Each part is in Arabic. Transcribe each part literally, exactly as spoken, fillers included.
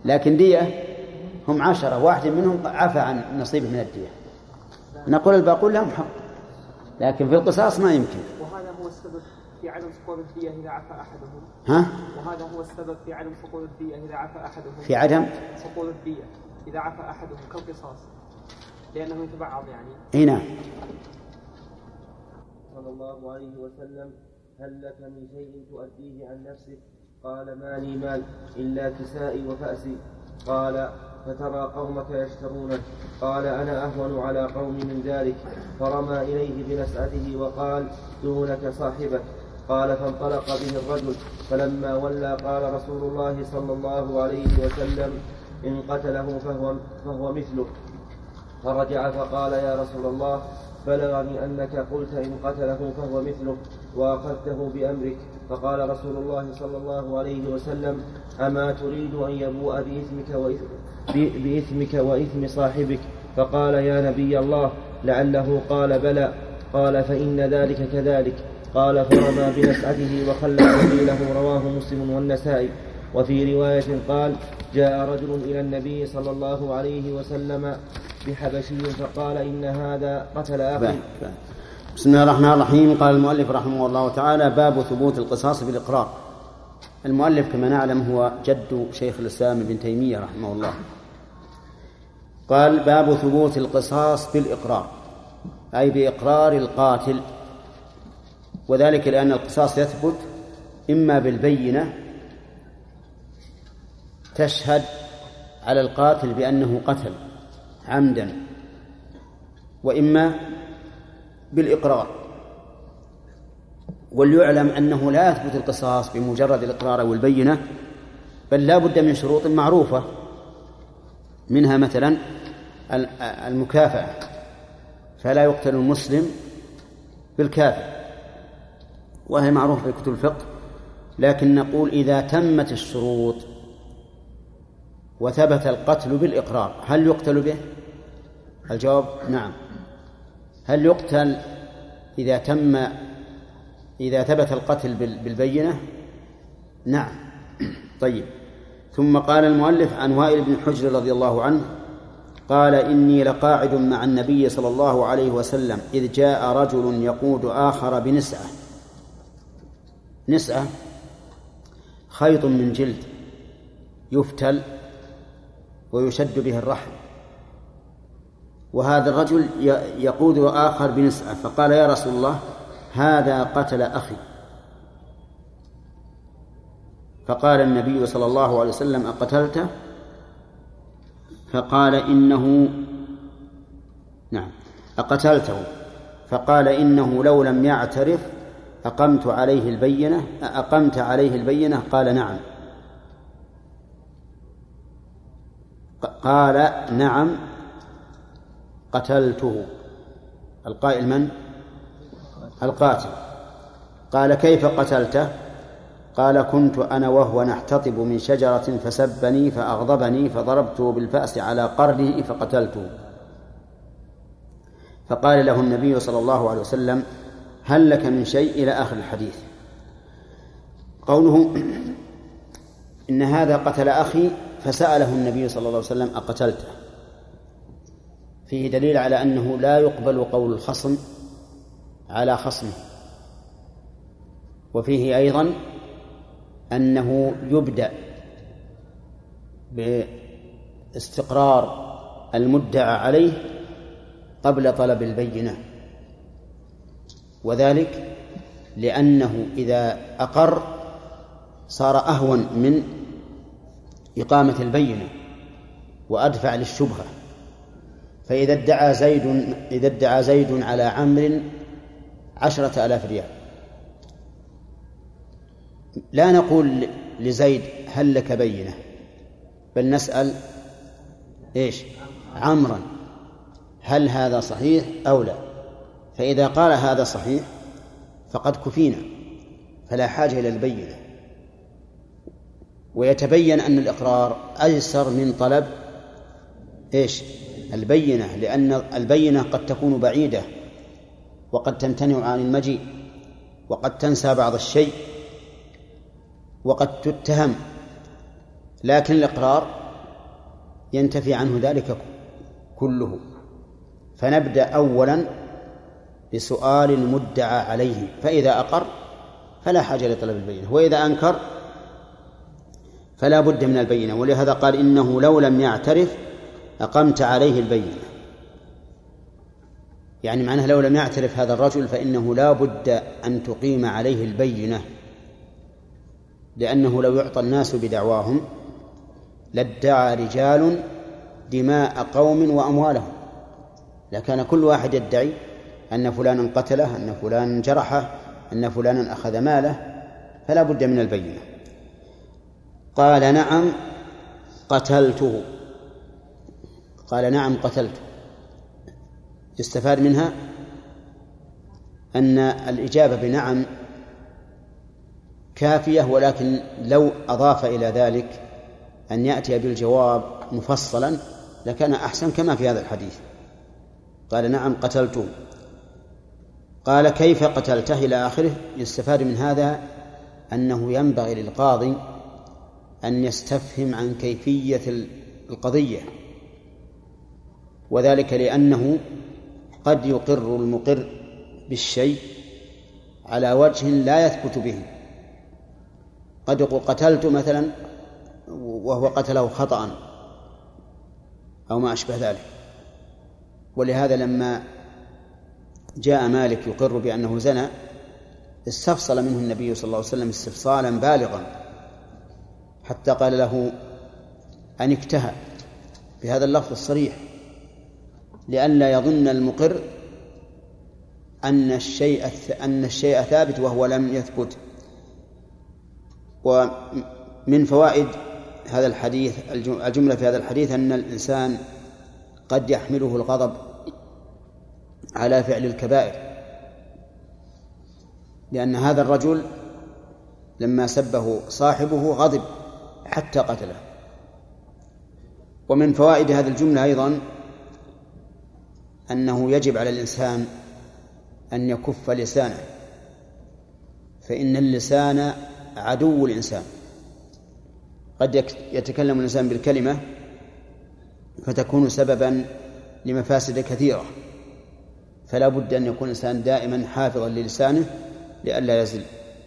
لكن دية هم عشرة، واحد منهم عفى عن نصيبه من الدية، نقول الباقون لهم حق، لكن في القصاص ما يمكن. وهذا هو السبب في عدم سقوط الدية إذا عفى أحدهم. ها؟ وهذا هو السبب في عدم سقوط الدية إذا عفى أحدهم. في عدم سقوط الدية إذا عفى أحدهم كالقصاص، لأنه يتبعض يعني. أي نعم. صلى الله عليه وسلم: هل لك من شيء تؤديه عن نفسك؟ قال: ما لي مال إلا كسائي وفأسي. قال: فترى قومك يشترونه. قال: أنا أهون على قوم من ذلك. فرمى إليه بنسعته وقال: دونك صاحبك. قال: فانطلق به الرجل، فلما ولى قال رسول الله صلى الله عليه وسلم: إن قتله فهو, فهو مثله. فرجع فقال: يا رسول الله، بلغني أنك قلت إن قتله فهو مثله وأخذته بأمرك. فقال رسول الله صلى الله عليه وسلم: أما تريد أن يبوء بإثمك وإثم, بإثمك وإثم صاحبك؟ فقال: يا نبي الله، لعله قال بلى. قال: فإن ذلك كذلك. قال: فرمى بنسعته وخلى سبيله. رواه مسلم والنسائي. وفي رواية قال: جاء رجل إلى النبي صلى الله عليه وسلم بحبشي فقال: إن هذا قتل أخي. بسم الله الرحمن الرحيم. قال المؤلف رحمه الله تعالى: باب ثبوت القصاص بالإقرار. المؤلف كما نعلم هو جد شيخ الإسلام ابن تيمية رحمه الله. قال: باب ثبوت القصاص بالإقرار، أي بإقرار القاتل، وذلك لأن القصاص يثبت إما بالبينة تشهد على القاتل بأنه قتل عمدا، وإما بالإقرار. وليعلم أنه لا يثبت القصاص بمجرد الإقرار والبينة، بل لا بد من شروط معروفة، منها مثلا المكافأة، فلا يقتل المسلم بالكافر، وهي معروفة في كتب الفقه. لكن نقول إذا تمت الشروط وثبت القتل بالإقرار هل يقتل به؟ الجواب نعم. هل يقتل إذا تم إذا ثبت القتل بالبينة؟ نعم. طيب. ثم قال المؤلف عن وائل بن حجر رضي الله عنه قال: إني لقاعد مع النبي صلى الله عليه وسلم إذ جاء رجل يقود آخر بنسعة. نسعة خيط من جلد يفتل ويشد به الرحل، وهذا الرجل يقود آخر بنسعة، فقال: يا رسول الله، هذا قتل أخي. فقال النبي صلى الله عليه وسلم: أقتلته؟ فقال: إنه نعم أقتلته. فقال: إنه لو لم يعترف أقمت عليه البينة أقمت عليه البينة؟ قال: نعم. قال: نعم قتلته. القائل من؟ القاتل. قال: كيف قتلته؟ قال: كنت أنا وهو نحتطب من شجرة فسبني فأغضبني فضربته بالفأس على قرنه فقتلته. فقال له النبي صلى الله عليه وسلم: هل لك من شيء؟ إلى آخر الحديث. قوله إن هذا قتل أخي فسأله النبي صلى الله عليه وسلم: أقتلته؟ فيه دليل على أنه لا يقبل قول الخصم على خصمه، وفيه أيضا أنه يبدأ باستقرار المدعى عليه قبل طلب البينة، وذلك لأنه إذا أقر صار أهون من إقامة البينة وأدفع للشبهة. فإذا ادعى زيد إذا ادعى زيد على عمرو عشرة آلاف ريال، لا نقول لزيد: هل لك بينة؟ بل نسأل إيش؟ عمرا: هل هذا صحيح أو لا؟ فإذا قال هذا صحيح فقد كفينا، فلا حاجة إلى البينة. ويتبين أن الإقرار أيسر من طلب إيش؟ البينة، لأن البينة قد تكون بعيدة وقد تمتنع عن المجيء وقد تنسى بعض الشيء وقد تتهم، لكن الإقرار ينتفي عنه ذلك كله. فنبدأ أولا بسؤال المدعى عليه، فإذا أقر فلا حاجة لطلب البينة، وإذا أنكر فلا بد من البينة. ولهذا قال إنه لو لم يعترف أقمت عليه البينة، يعني معناه لو لم يعترف هذا الرجل فإنه لا بد أن تقيم عليه البينة، لأنه لو يعطى الناس بدعواهم لادعى رجال دماء قوم وأموالهم، لكان كل واحد يدعي أن فلانا قتله، أن فلانا جرحه، أن فلانا أخذ ماله، فلا بد من البينة. قال نعم قتلته، قال نعم قتلته، يستفاد منها أن الإجابة بنعم كافية، ولكن لو أضاف إلى ذلك أن يأتي بالجواب مفصلا لكان أحسن، كما في هذا الحديث قال نعم قتلته. قال كيف قتلته إلى آخره. يستفاد من هذا أنه ينبغي للقاضي أن يستفهم عن كيفية القضية، وذلك لأنه قد يقر المقر بالشيء على وجه لا يثبت به. قد يقول قتلت مثلا وهو قتله خطأ أو ما أشبه ذلك. ولهذا لما جاء مالك يقر بأنه زنى استفصل منه النبي صلى الله عليه وسلم استفصالا بالغا، حتى قال له أن اكتهى بهذا اللفظ الصريح لئلا يظن المقر أن الشيء أن الشيء ثابت وهو لم يثبت. ومن فوائد هذا الحديث الجملة في هذا الحديث أن الإنسان قد يحمله الغضب على فعل الكبائر، لأن هذا الرجل لما سبه صاحبه غضب حتى قتله. ومن فوائد هذه الجملة أيضا أنه يجب على الإنسان أن يكف لسانه، فإن اللسان عدو الإنسان. قد يتكلم الإنسان بالكلمة فتكون سببا لمفاسد كثيرة، فلا بد أن يكون الإنسان دائما حافظا للسانه لئلا يزل.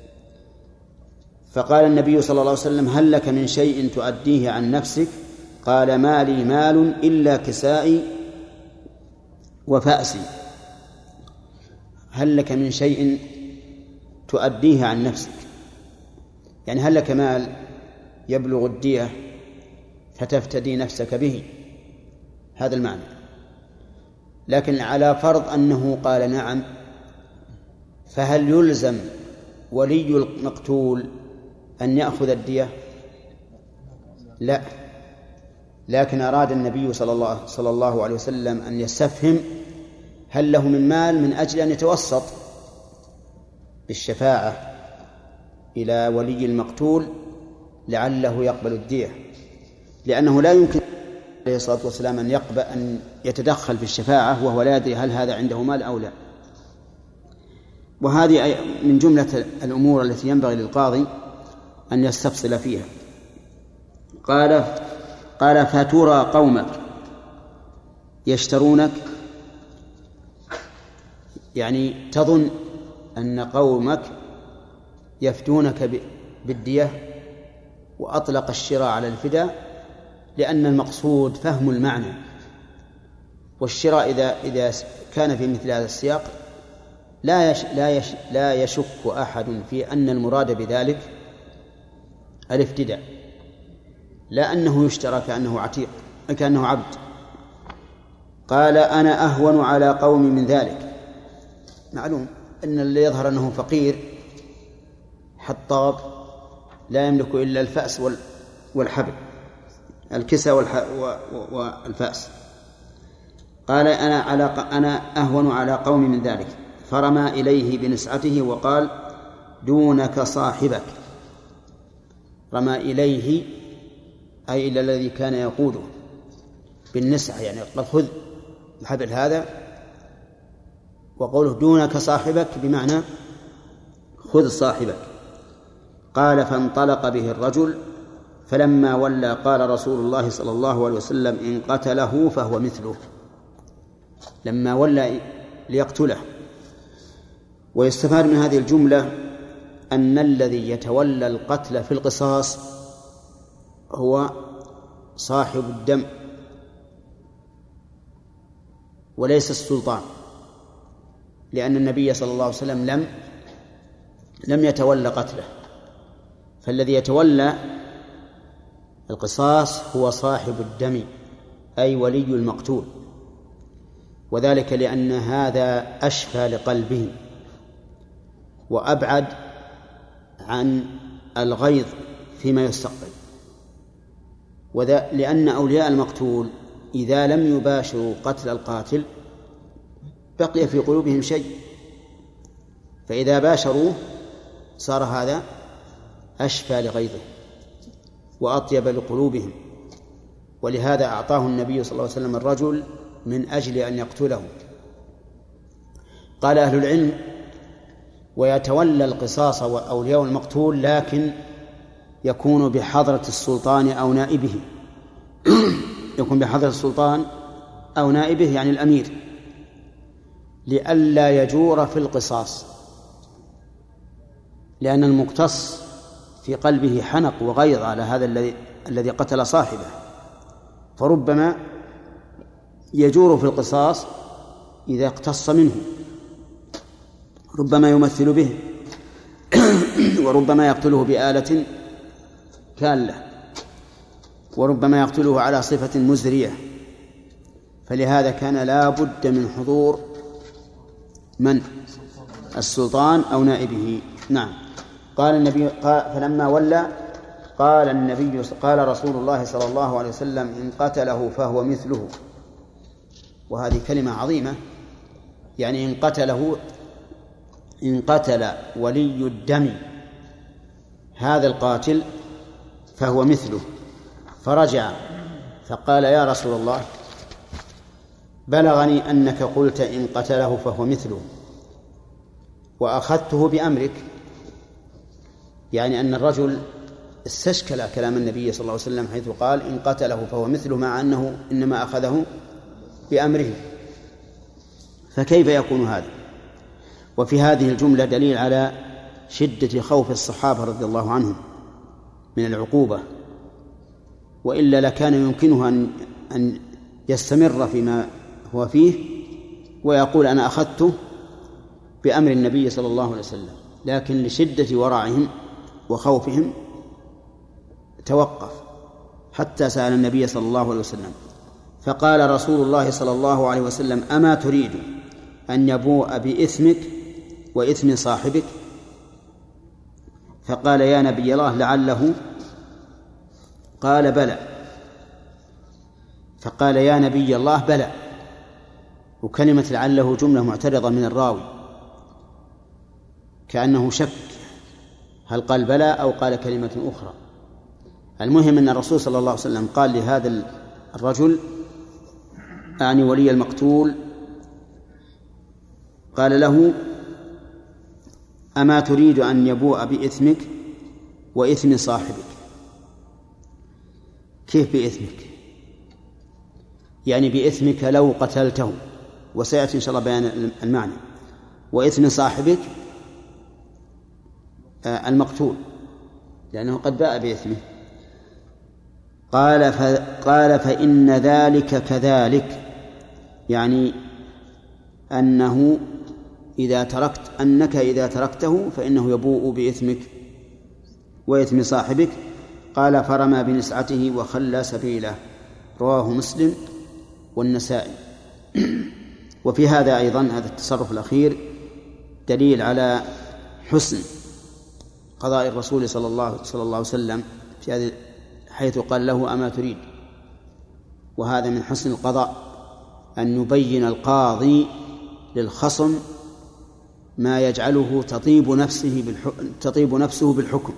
فقال النبي صلى الله عليه وسلم هل لك من شيء تؤديه عن نفسك؟ قال ما لي مال إلا كسائي وفأسي. هل لك من شيء تؤديه عن نفسك، يعني هل لك مال يبلغ الدية فتفتدي نفسك به، هذا المعنى. لكن على فرض أنه قال نعم، فهل يلزم ولي المقتول أن يأخذ الدية؟ لا، لكن أراد النبي صلى الله, صلى الله عليه وسلم أن يستفهم هل له من مال من أجل أن يتوسط بالشفاعة إلى ولي المقتول لعله يقبل الدية، لأنه لا يمكن عليه الصلاة والسلام أن يقبل أن يتدخل في الشفاعة وهو لا يدري هل هذا عنده مال أو لا. وهذه من جملة الأمور التي ينبغي للقاضي أن يستفصل فيها. قال قال فترى قومك يشترونك، يعني تظن أن قومك يفتونك بالدية، وأطلق الشراء على الفداء لأن المقصود فهم المعنى. والشراء إذا إذا كان في مثل هذا السياق لا يش لا يش لا يشك أحد في أن المراد بذلك الافتداء، لا أنه يشترى كأنه عتيق كأنه عبد. قال أنا أهون على قوم من ذلك. معلوم أن اللي يظهر أنه فقير حطاب لا يملك إلا الفأس والحبل، الكسى والفأس. قال أنا على أنا أهون على قوم من ذلك، فرمى إليه بنسعته وقال دونك صاحبك. رمى إليه أي إلى الذي كان يقوده بالنسعة، يعني قال خذ الحبل هذا، وقوله دونك صاحبك بمعنى خذ صاحبك. قال فانطلق به الرجل فلما ولى قال رسول الله صلى الله عليه وسلم إن قتله فهو مثله، لما ولى ليقتله. ويستفاد من هذه الجملة أن الذي يتولى القتل في القصاص هو صاحب الدم وليس السلطان، لأن النبي صلى الله عليه وسلم لم لم يتولى قتله، فالذي يتولى القصاص هو صاحب الدم أي ولي المقتول، وذلك لأن هذا أشفى لقلبه وأبعد عن الغيظ فيما يستقبل. وذا لأن أولياء المقتول إذا لم يباشروا قتل القاتل بقي في قلوبهم شيء، فإذا باشروه صار هذا أشفى لغيظه وأطيب لقلوبهم، ولهذا أعطاه النبي صلى الله عليه وسلم الرجل من أجل أن يقتله. قال أهل العلم: ويتولى القصاص أولياء المقتول لكن يكون بحضرة السلطان أو نائبه يكون بحضرة السلطان أو نائبه يعني الأمير، لئلا يجور في القصاص، لأن المقتص في قلبه حنق وغيظ على هذا الذي الذي قتل صاحبه، فربما يجور في القصاص إذا اقتص منه، ربما يمثل به وربما يقتله بآلة كالة، وربما يقتله على صفة مزرية، فلهذا كان لا بد من حضور من السلطان أو نائبه. نعم. قال النبي قال فلما ولى قال النبي قال رسول الله صلى الله عليه وسلم إن قتله فهو مثله، وهذه كلمة عظيمة، يعني إن قتله إن قتل ولي الدم هذا القاتل فهو مثله. فرجع فقال يا رسول الله بلغني أنك قلت إن قتله فهو مثله وأخذته بأمرك، يعني أن الرجل استشكل كلام النبي صلى الله عليه وسلم حيث قال إن قتله فهو مثله، مع أنه إنما أخذه بأمره، فكيف يكون هذا؟ وفي هذه الجملة دليل على شدة خوف الصحابة رضي الله عنهم من العقوبة، وإلا لكان يمكنه أن أن يستمر فيما هو فيه ويقول أنا أخذته بأمر النبي صلى الله عليه وسلم، لكن لشدة ورعهم وخوفهم توقف حتى سأل النبي صلى الله عليه وسلم، فقال رسول الله صلى الله عليه وسلم أما تريد أن يبوء بإثمك وإثم صاحبك؟ فقال يا نبي الله لعله، قال بلى، فقال يا نبي الله بلى، وكلمة لعله جملة معترضة من الراوي كأنه شك هل قال بلى أو قال كلمة أخرى. المهم أن الرسول صلى الله عليه وسلم قال لهذا الرجل أعني ولي المقتول، قال له أما تريد أن يبوء بإثمك وإثم صاحبك؟ كيف بإثمك؟ يعني بإثمك لو قتلته، وسيأتي إن شاء الله بيان المعنى، وإثم صاحبك المقتول لأنه قد باء بإثمه. قال قال فإن ذلك كذلك، يعني أنه إذا تركت أنك إذا تركته فإنه يبوء بإثمك وإثم صاحبك. قال فرمى بنسعته وخلى سبيله، رواه مسلم والنسائي. وفي هذا أيضا هذا التصرف الأخير دليل على حسن قضاء الرسول صلى الله صلى الله عليه وسلم في هذه حيث قال له أما تريد، وهذا من حسن القضاء أن يبين القاضي للخصم ما يجعله تطيب نفسه بالحكم تطيب نفسه بالحكم.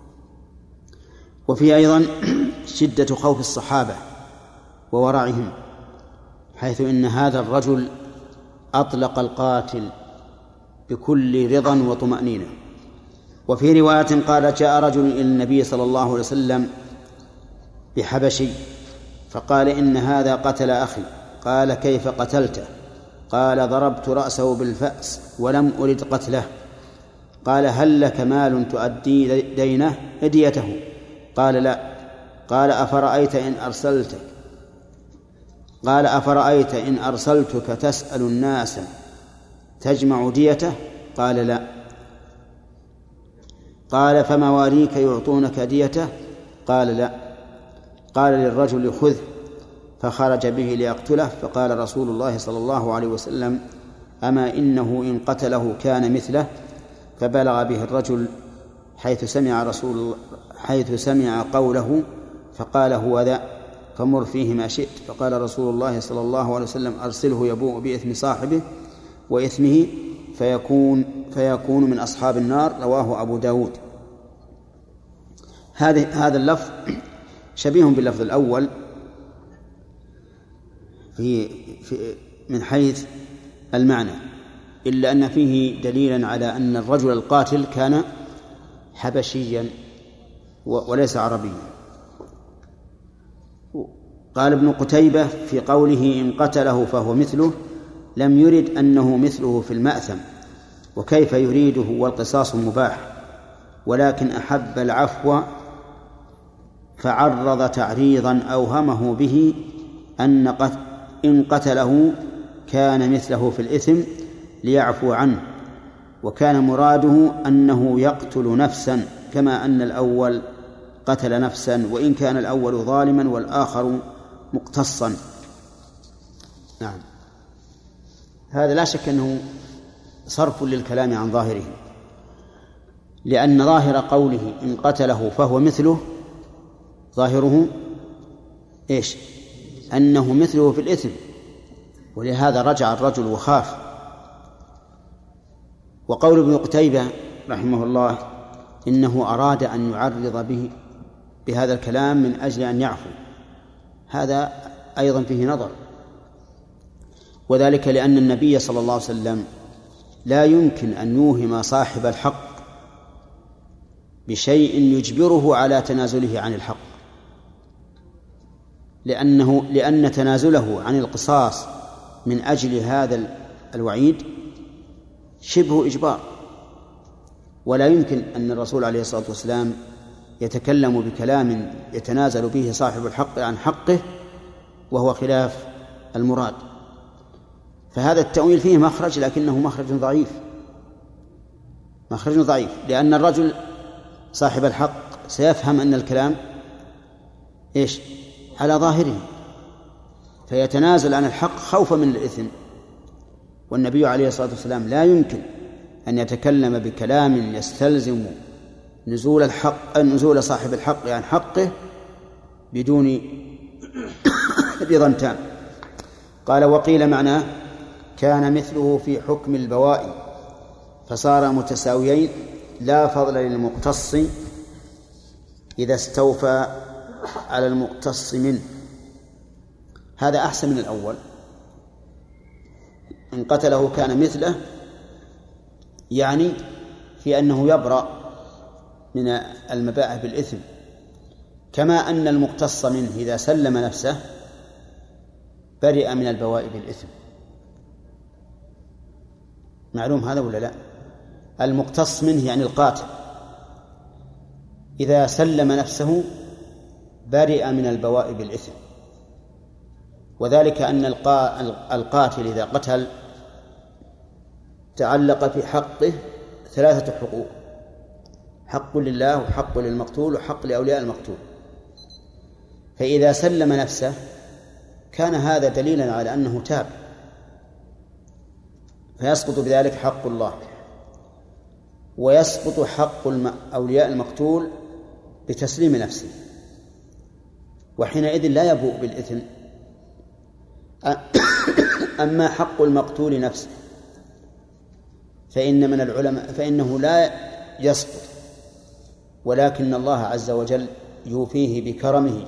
وفي أيضا شدة خوف الصحابة وورعهم، حيث إن هذا الرجل أطلق القاتل بكل رضا وطمأنينة. وفي رواية قال جاء رجل إلى النبي صلى الله عليه وسلم بحبشي فقال إن هذا قتل أخي. قال كيف قتلته؟ قال ضربت رأسه بالفأس ولم أرد قتله. قال هل لك مال تؤدي دينه هديته؟ قال لا. قال أفرأيت إن أرسلتك قال أفرأيت إن أرسلتك تسأل الناس تجمع ديته؟ قال لا. قال فمواليك يعطونك ديته؟ قال لا. قال للرجل خذه، فخرج به ليقتله. فقال رسول الله صلى الله عليه وسلم أما إنه إن قتله كان مثله. فبلغ به الرجل حيث سمع رسول حيث سمع قوله فقال هو ذا فمر فيه ما شئت. فقال رسول الله صلى الله عليه وسلم أرسله يبوء بإثم صاحبه وإثمه فيكون فيكون من أصحاب النار. رواه أبو داود. هذا هذا اللفظ شبيه باللفظ الأول في, في من حيث المعنى، إلا أن فيه دليلا على أن الرجل القاتل كان حبشيا وليس عربيا. قال ابن قتيبة في قوله إن قتله فهو مثله لم يرد أنه مثله في المأثم، وكيف يريده والقصاص مباح، ولكن أحب العفو فعرض تعريضا أوهمه به أن إن قتله كان مثله في الإثم ليعفو عنه، وكان مراده أنه يقتل نفسا كما أن الأول قتل نفسا، وإن كان الأول ظالما والآخر مقتصا. نعم، هذا لا شك أنه صرف للكلام عن ظاهره، لأن ظاهر قوله إن قتله فهو مثله ظاهره إيش؟ أنه مثله في الإثم، ولهذا رجع الرجل وخاف. وقول ابن قتيبة رحمه الله إنه أراد أن يعرض به بهذا الكلام من أجل أن يعفو، هذا أيضا فيه نظر، وذلك لأن النبي صلى الله عليه وسلم لا يمكن أن يوهم صاحب الحق بشيء يجبره على تنازله عن الحق، لأنه لأن تنازله عن القصاص من أجل هذا الوعيد شبه إجبار، ولا يمكن أن الرسول عليه الصلاة والسلام يتكلم بكلام يتنازل به صاحب الحق عن حقه وهو خلاف المراد. فهذا التأويل فيه مخرج، لكنه مخرج ضعيف مخرج ضعيف لأن الرجل صاحب الحق سيفهم أن الكلام إيش؟ على ظاهره، فيتنازل عن الحق خوفا من الإثم. والنبي عليه الصلاة والسلام لا يمكن أن يتكلم بكلام يستلزم نزول الحق نزول صاحب الحق عن حقه بدون رضا تام. قال وقيل معناه كان مثله في حكم البواء فصار متساويين لا فضل للمقتص إذا استوفى على المقتص منه. هذا أحسن من الأول. إن قتله كان مثله، يعني في أنه يبرأ من المباح بالإثم، كما أن المقتص منه إذا سلم نفسه برئ من البواء بالإثم. معلوم هذا ولا لا؟ المقتص منه يعني القاتل إذا سلم نفسه برئ من البواء بالإثم، وذلك أن القاتل إذا قتل تعلق في حقه ثلاثة حقوق: حق لله وحق للمقتول وحق لأولياء المقتول. فإذا سلم نفسه كان هذا دليلا على أنه تاب، فيسقط بذلك حق الله، ويسقط حق أولياء المقتول بتسليم نفسه، وحينئذ لا يبوء بالإثم. أما حق المقتول نفسه فإن من العلماء فإنه لا يسقط، ولكن الله عز وجل يوفيه بكرمه،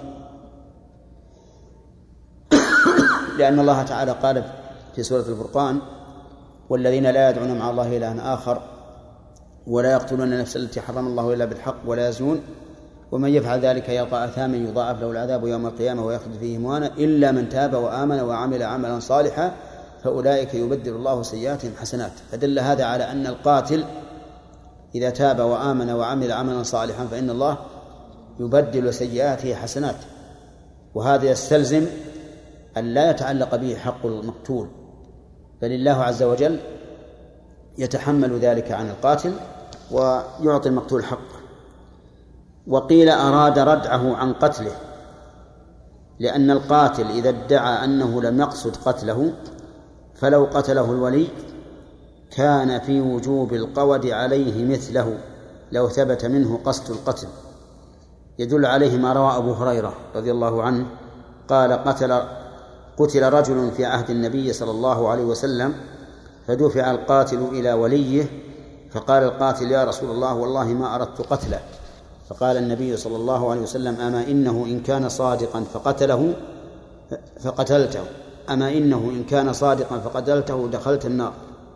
لأن الله تعالى قال في سورة الفرقان: والذين لا يدعون مع الله إلها آخر ولا يقتلون النفس التي حرم الله إلا بالحق ولا يزنون ومن يفعل ذلك يلقى أثاما يضاعف له العذاب يوم القيامة ويخلد فيه مهانا إلا من تاب وآمن وعمل عملا صالحا فأولئك يبدل الله سيئاتهم حسنات. فدل هذا على أن القاتل إذا تاب وآمن وعمل عملا صالحا فإن الله يبدل سيئاته حسنات، وهذا يستلزم أن لا يتعلق به حق المقتول، بل الله عز وجل يتحمل ذلك عن القاتل ويعطي المقتول حقه. وقيل أراد ردعه عن قتله، لأن القاتل إذا ادعى أنه لم يقصد قتله فلو قتله الولي كان في وجوب القود عليه مثله لو ثبت منه قصد القتل. يدل عليه ما روى أبو هريرة رضي الله عنه قال قتل قتل رجل في عهد النبي صلى الله عليه وسلم فدفع القاتل إلى وليه فقال القاتل يا رسول الله والله ما أردت قتله، فقال النبي صلى الله عليه وسلم أما إنه إن كان صادقا فقتله فقتلته أما إنه إن كان صادقا فقتلته دخلت النار.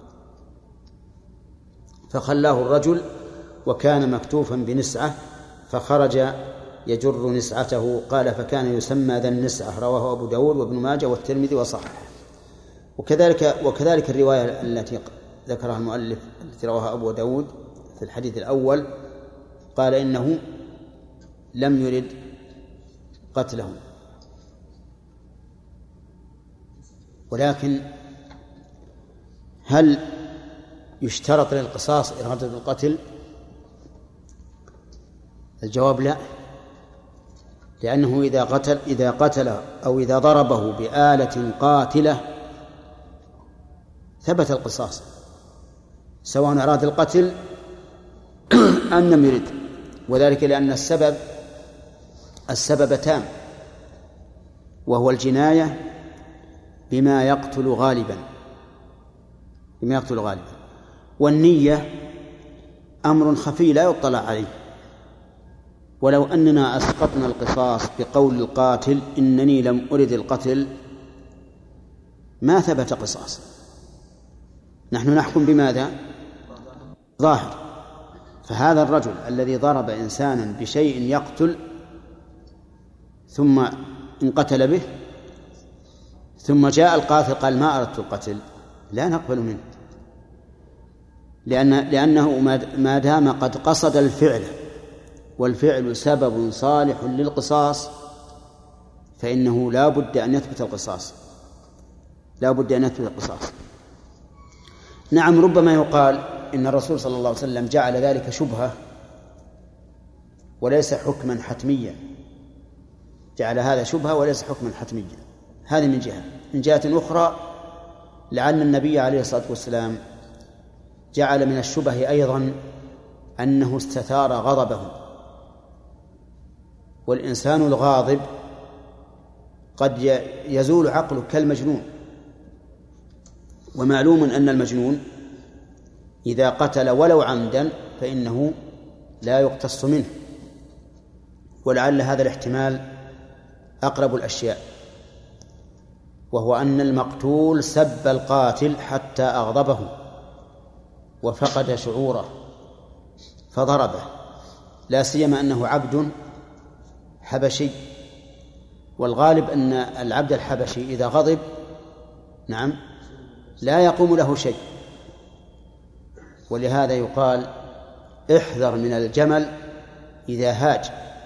فخلاه الرجل وكان مكتوفا بنسعة فخرج يجر نسعته. قال فكان يسمى ذا النسعة، رواه أبو داود وابن ماجه والترمذي وصححه. وكذلك وكذلك الرواية التي ذكرها المؤلف التي رواها أبو داود في الحديث الأول قال إنه لم يرد قتله. ولكن هل يشترط للقصاص إرادة القتل؟ الجواب لا، لأنه إذا قتل إذا قتل أو إذا ضربه بآلة قاتلة ثبت القصاص سواء أراد القتل أم لم يرد، وذلك لأن السبب السبب تام وهو الجناية بما يقتل غالبا بما يقتل غالبا والنية أمر خفي لا يطلع عليه. ولو أننا أسقطنا القصاص بقول القاتل إنني لم أرد القتل ما ثبت قصاص. نحن نحكم بماذا؟ ظاهر. فهذا الرجل الذي ضرب إنسانا بشيء يقتل ثم انقتل به ثم جاء القاتل قال ما أردت القتل لا نقبل منه، لأن لأنه ما دام قد قصد الفعل والفعل سبب صالح للقصاص فإنه لا بد أن يثبت القصاص لا بد أن يثبت القصاص. نعم، ربما يقال إن الرسول صلى الله عليه وسلم جعل ذلك شبهة وليس حكما حتميا، جعل هذا شبهة وليس حكما حتميا. هذه من جهة. من جهة أخرى لعل النبي عليه الصلاة والسلام جعل من الشبه أيضا أنه استثار غضبه، والإنسان الغاضب قد يزول عقله كالمجنون، ومعلوم أن المجنون إذا قتل ولو عمدا فإنه لا يقتص منه. ولعل هذا الاحتمال أقرب الأشياء، وهو أن المقتول سب القاتل حتى أغضبه وفقد شعوره فضربه، لا سيما أنه عبد حبشي، والغالب أن العبد الحبشي إذا غضب نعم لا يقوم له شيء. ولهذا يقال احذر من الجمل إذا هاج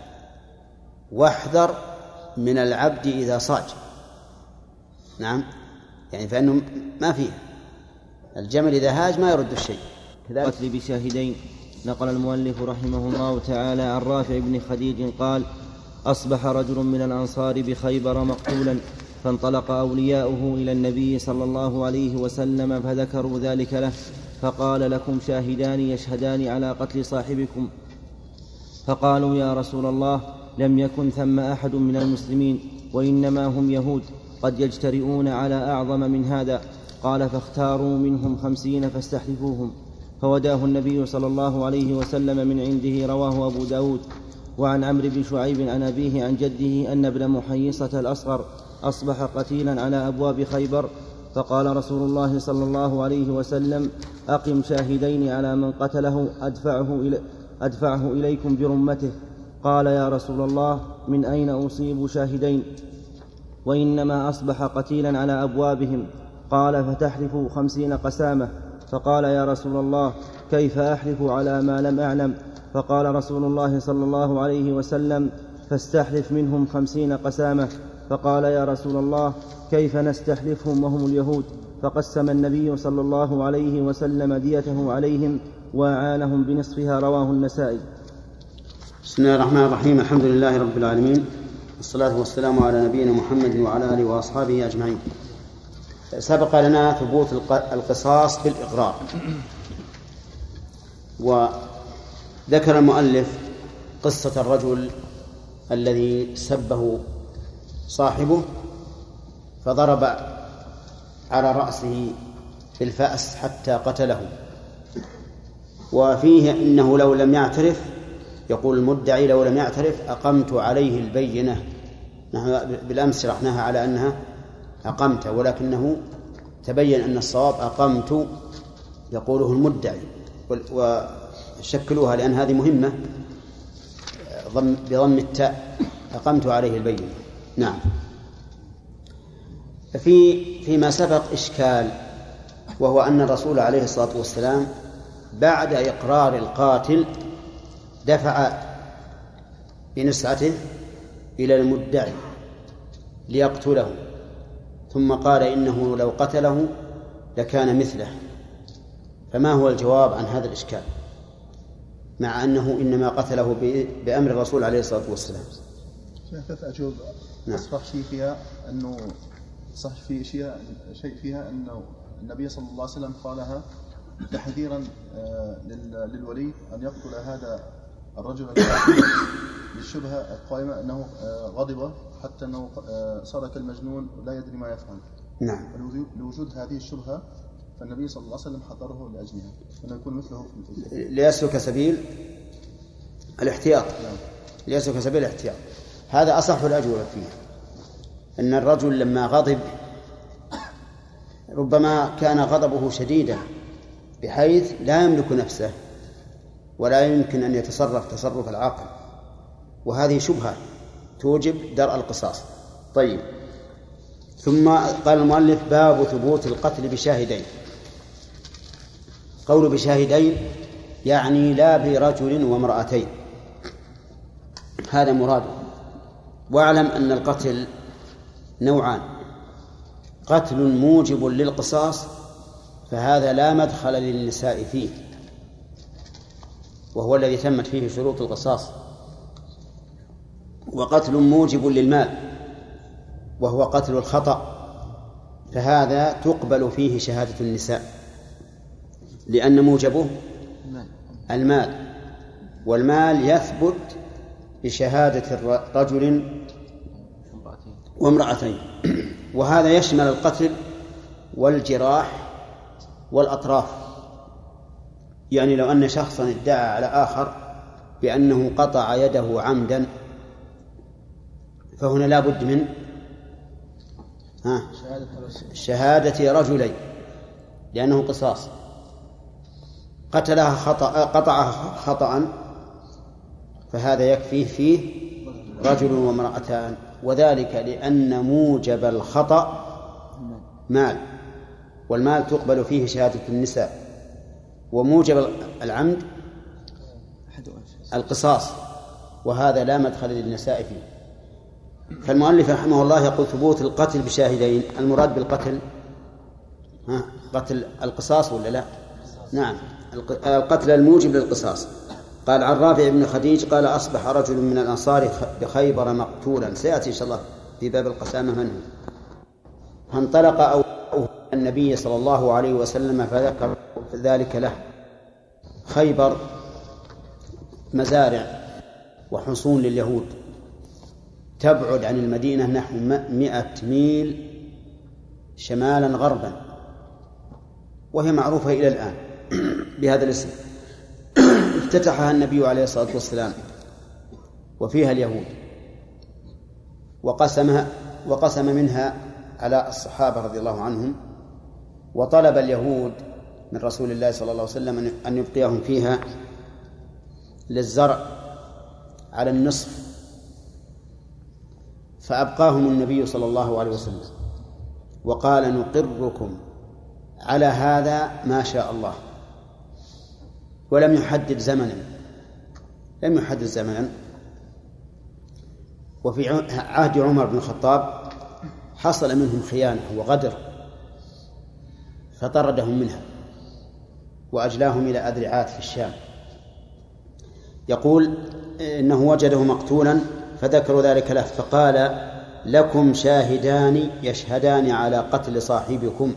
واحذر من العبد إذا صاج. نعم، يعني فإنه ما فيه الجمل إذا هاج ما يرد الشيء. قتل بشاهدين. نقل المؤلف رحمه الله تعالى عن رافع بن خديج قال أصبح رجل من الأنصار بخيبر مقتولا فانطلق أولياؤه إلى النبي صلى الله عليه وسلم فذكروا ذلك له فقال لكم شاهدان يشهدان على قتل صاحبكم. فقالوا يا رسول الله لم يكن ثم أحد من المسلمين وإنما هم يهود قد يجترئون على أعظم من هذا. قال فاختاروا منهم خمسين فاستحلفوهم فوداه النبي صلى الله عليه وسلم من عنده. رواه أبو داود. وعن عمرو بن شعيب عن أبيه عن جده أن ابن محيصة الأصغر أصبح قتيلا على أبواب خيبر فقال رسول الله صلى الله عليه وسلم أقم شاهدين على من قتله أدفعه, إلي أدفعه إليكم برمته. قال يا رسول الله من أين أصيب شاهدين وإنما أصبح قتيلا على أبوابهم؟ قال فتحلف خمسين قسامة. فقال يا رسول الله كيف أحلف على ما لم أعلم؟ فقال رسول الله صلى الله عليه وسلم فاستحلف منهم خمسين قسامة. فقال يا رسول الله كيف نستحلفهم وهم اليهود؟ فقسم النبي صلى الله عليه وسلم ديته عليهم وأعانهم بنصفها. رواه النسائي. بسم الله الرحمن الرحيم. الحمد لله رب العالمين، والصلاة والسلام على نبينا محمد وعلى آله وأصحابه أجمعين. سبق لنا ثبوت القصاص بالإقرار، وذكر المؤلف قصة الرجل الذي سبه صاحبه فضرب على رأسه بالفأس حتى قتله، وفيه إنه لو لم يعترف، يقول المدعي لو لم يعترف أقمت عليه البينة. نحن بالأمس شرحناها على أنها أقمت، ولكنه تبين أن الصواب أقمت يقوله المدعي، وشكلوها لأن هذه مهمة بضم التاء، أقمت عليه البينة. نعم. في فيما سبق إشكال، وهو أن الرسول عليه الصلاة والسلام بعد إقرار القاتل دفع بنسعته إلى المدعي ليقتله، ثم قال إنه لو قتله لكان مثله. فما هو الجواب عن هذا الإشكال مع أنه إنما قتله بأمر الرسول عليه الصلاة والسلام؟ ثلاثة أجوبة. أصح شيء فيها أنه صح في شيء شيء فيها أنه النبي صلى الله عليه وسلم قالها تحذيرا للولي أن يقتل هذا الرجل للشبهة القائمة أنه غضب حتى أنه صار كالمجنون ولا يدري ما يفعل. نعم. لوجود هذه الشبهة فالنبي صلى الله عليه وسلم حضره لأجلها أنه يكون مثله في ليسلك سبيل الاحتياط. نعم. ليسلك سبيل الاحتياط. هذا أصح الأجوبة فيه، أن الرجل لما غضب ربما كان غضبه شديدا بحيث لا يملك نفسه ولا يمكن أن يتصرف تصرف العاقل، وهذه شبهة توجب درء القصاص. طيب، ثم قال المؤلف باب ثبوت القتل بشاهدين. قول بشاهدين يعني لا برجل وامرأتين، هذا مراده. واعلم أن القتل نوعان: قتل موجب للقصاص فهذا لا مدخل للنساء فيه، وهو الذي تمت فيه شروط القصاص، وقتل موجب للمال وهو قتل الخطأ، فهذا تقبل فيه شهادة النساء لأن موجبه المال، والمال يثبت بشهادة رجل وامرأتين، وهذا يشمل القتل والجراح والأطراف. يعني لو أن شخصا ادعى على آخر بأنه قطع يده عمدا فهنا لا بد من ها شهادة رجلين لأنه قصاص. قتلها خطأ قطعها خطأ فهذا يكفيه فيه رجل وامرأتان، وذلك لأن موجب الخطأ مال، والمال تقبل فيه شهادة النساء، وموجب العمد القصاص، وهذا لا مدخل للنساء فيه. فالمؤلف رحمه الله يقول ثبوت القتل بشاهدين. المراد بالقتل ها قتل القصاص ولا لا؟ نعم، القتل الموجب للقصاص. قال عن رافع بن خديج قال أصبح رجل من الأنصار بخيبر مقتولا، سيأتي إن شاء الله في باب القسامة منه، فانطلق أو النبي صلى الله عليه وسلم فذكر ذلك له. خيبر مزارع وحصون لليهود تبعد عن المدينة نحو مئة ميل شمالا غربا، وهي معروفة إلى الآن بهذا الاسم. افتتحها النبي عليه الصلاة والسلام وفيها اليهود، وقسمها وقسم منها على الصحابة رضي الله عنهم، وطلب اليهود من رسول الله صلى الله عليه وسلم أن يبقيهم فيها للزرع على النصف، فأبقاهم النبي صلى الله عليه وسلم وقال نقركم على هذا ما شاء الله، ولم يحدد زمنا، لم يحدد زمنا. وفي عهد عمر بن الخطاب حصل منهم خيانة وغدر فطردهم منها وأجلاهم إلى أذرعات في الشام. يقول إنه وجده مقتولا فذكروا ذلك له فقال لكم شاهدان يشهدان على قتل صاحبكم.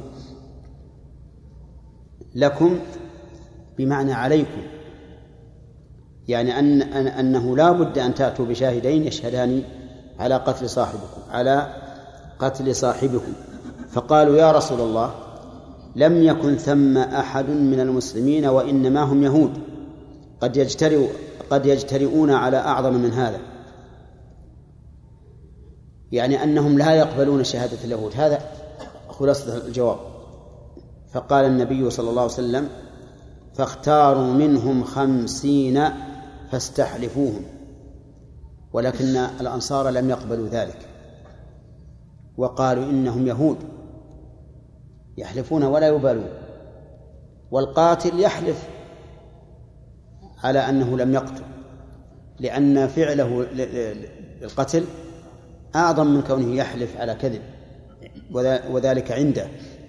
لكم بمعنى عليكم، يعني أن أنه لا بد أن تأتوا بشاهدين يشهدان على قتل صاحبكم على قتل صاحبكم. فقالوا يا رسول الله لم يكن ثم أحد من المسلمين وإنما هم يهود قد يجترئ قد يجترئون على أعظم من هذا، يعني أنهم لا يقبلون شهادة اليهود. هذا خلاصة الجواب. فقال النبي صلى الله عليه وسلم فاختاروا منهم خمسين فاستحلفوهم، ولكن الأنصار لم يقبلوا ذلك وقالوا إنهم يهود يحلفون ولا يبالون، والقاتل يحلف على أنه لم يقتل، لأن فعله القتل أعظم من كونه يحلف على كذب، وذلك عنده.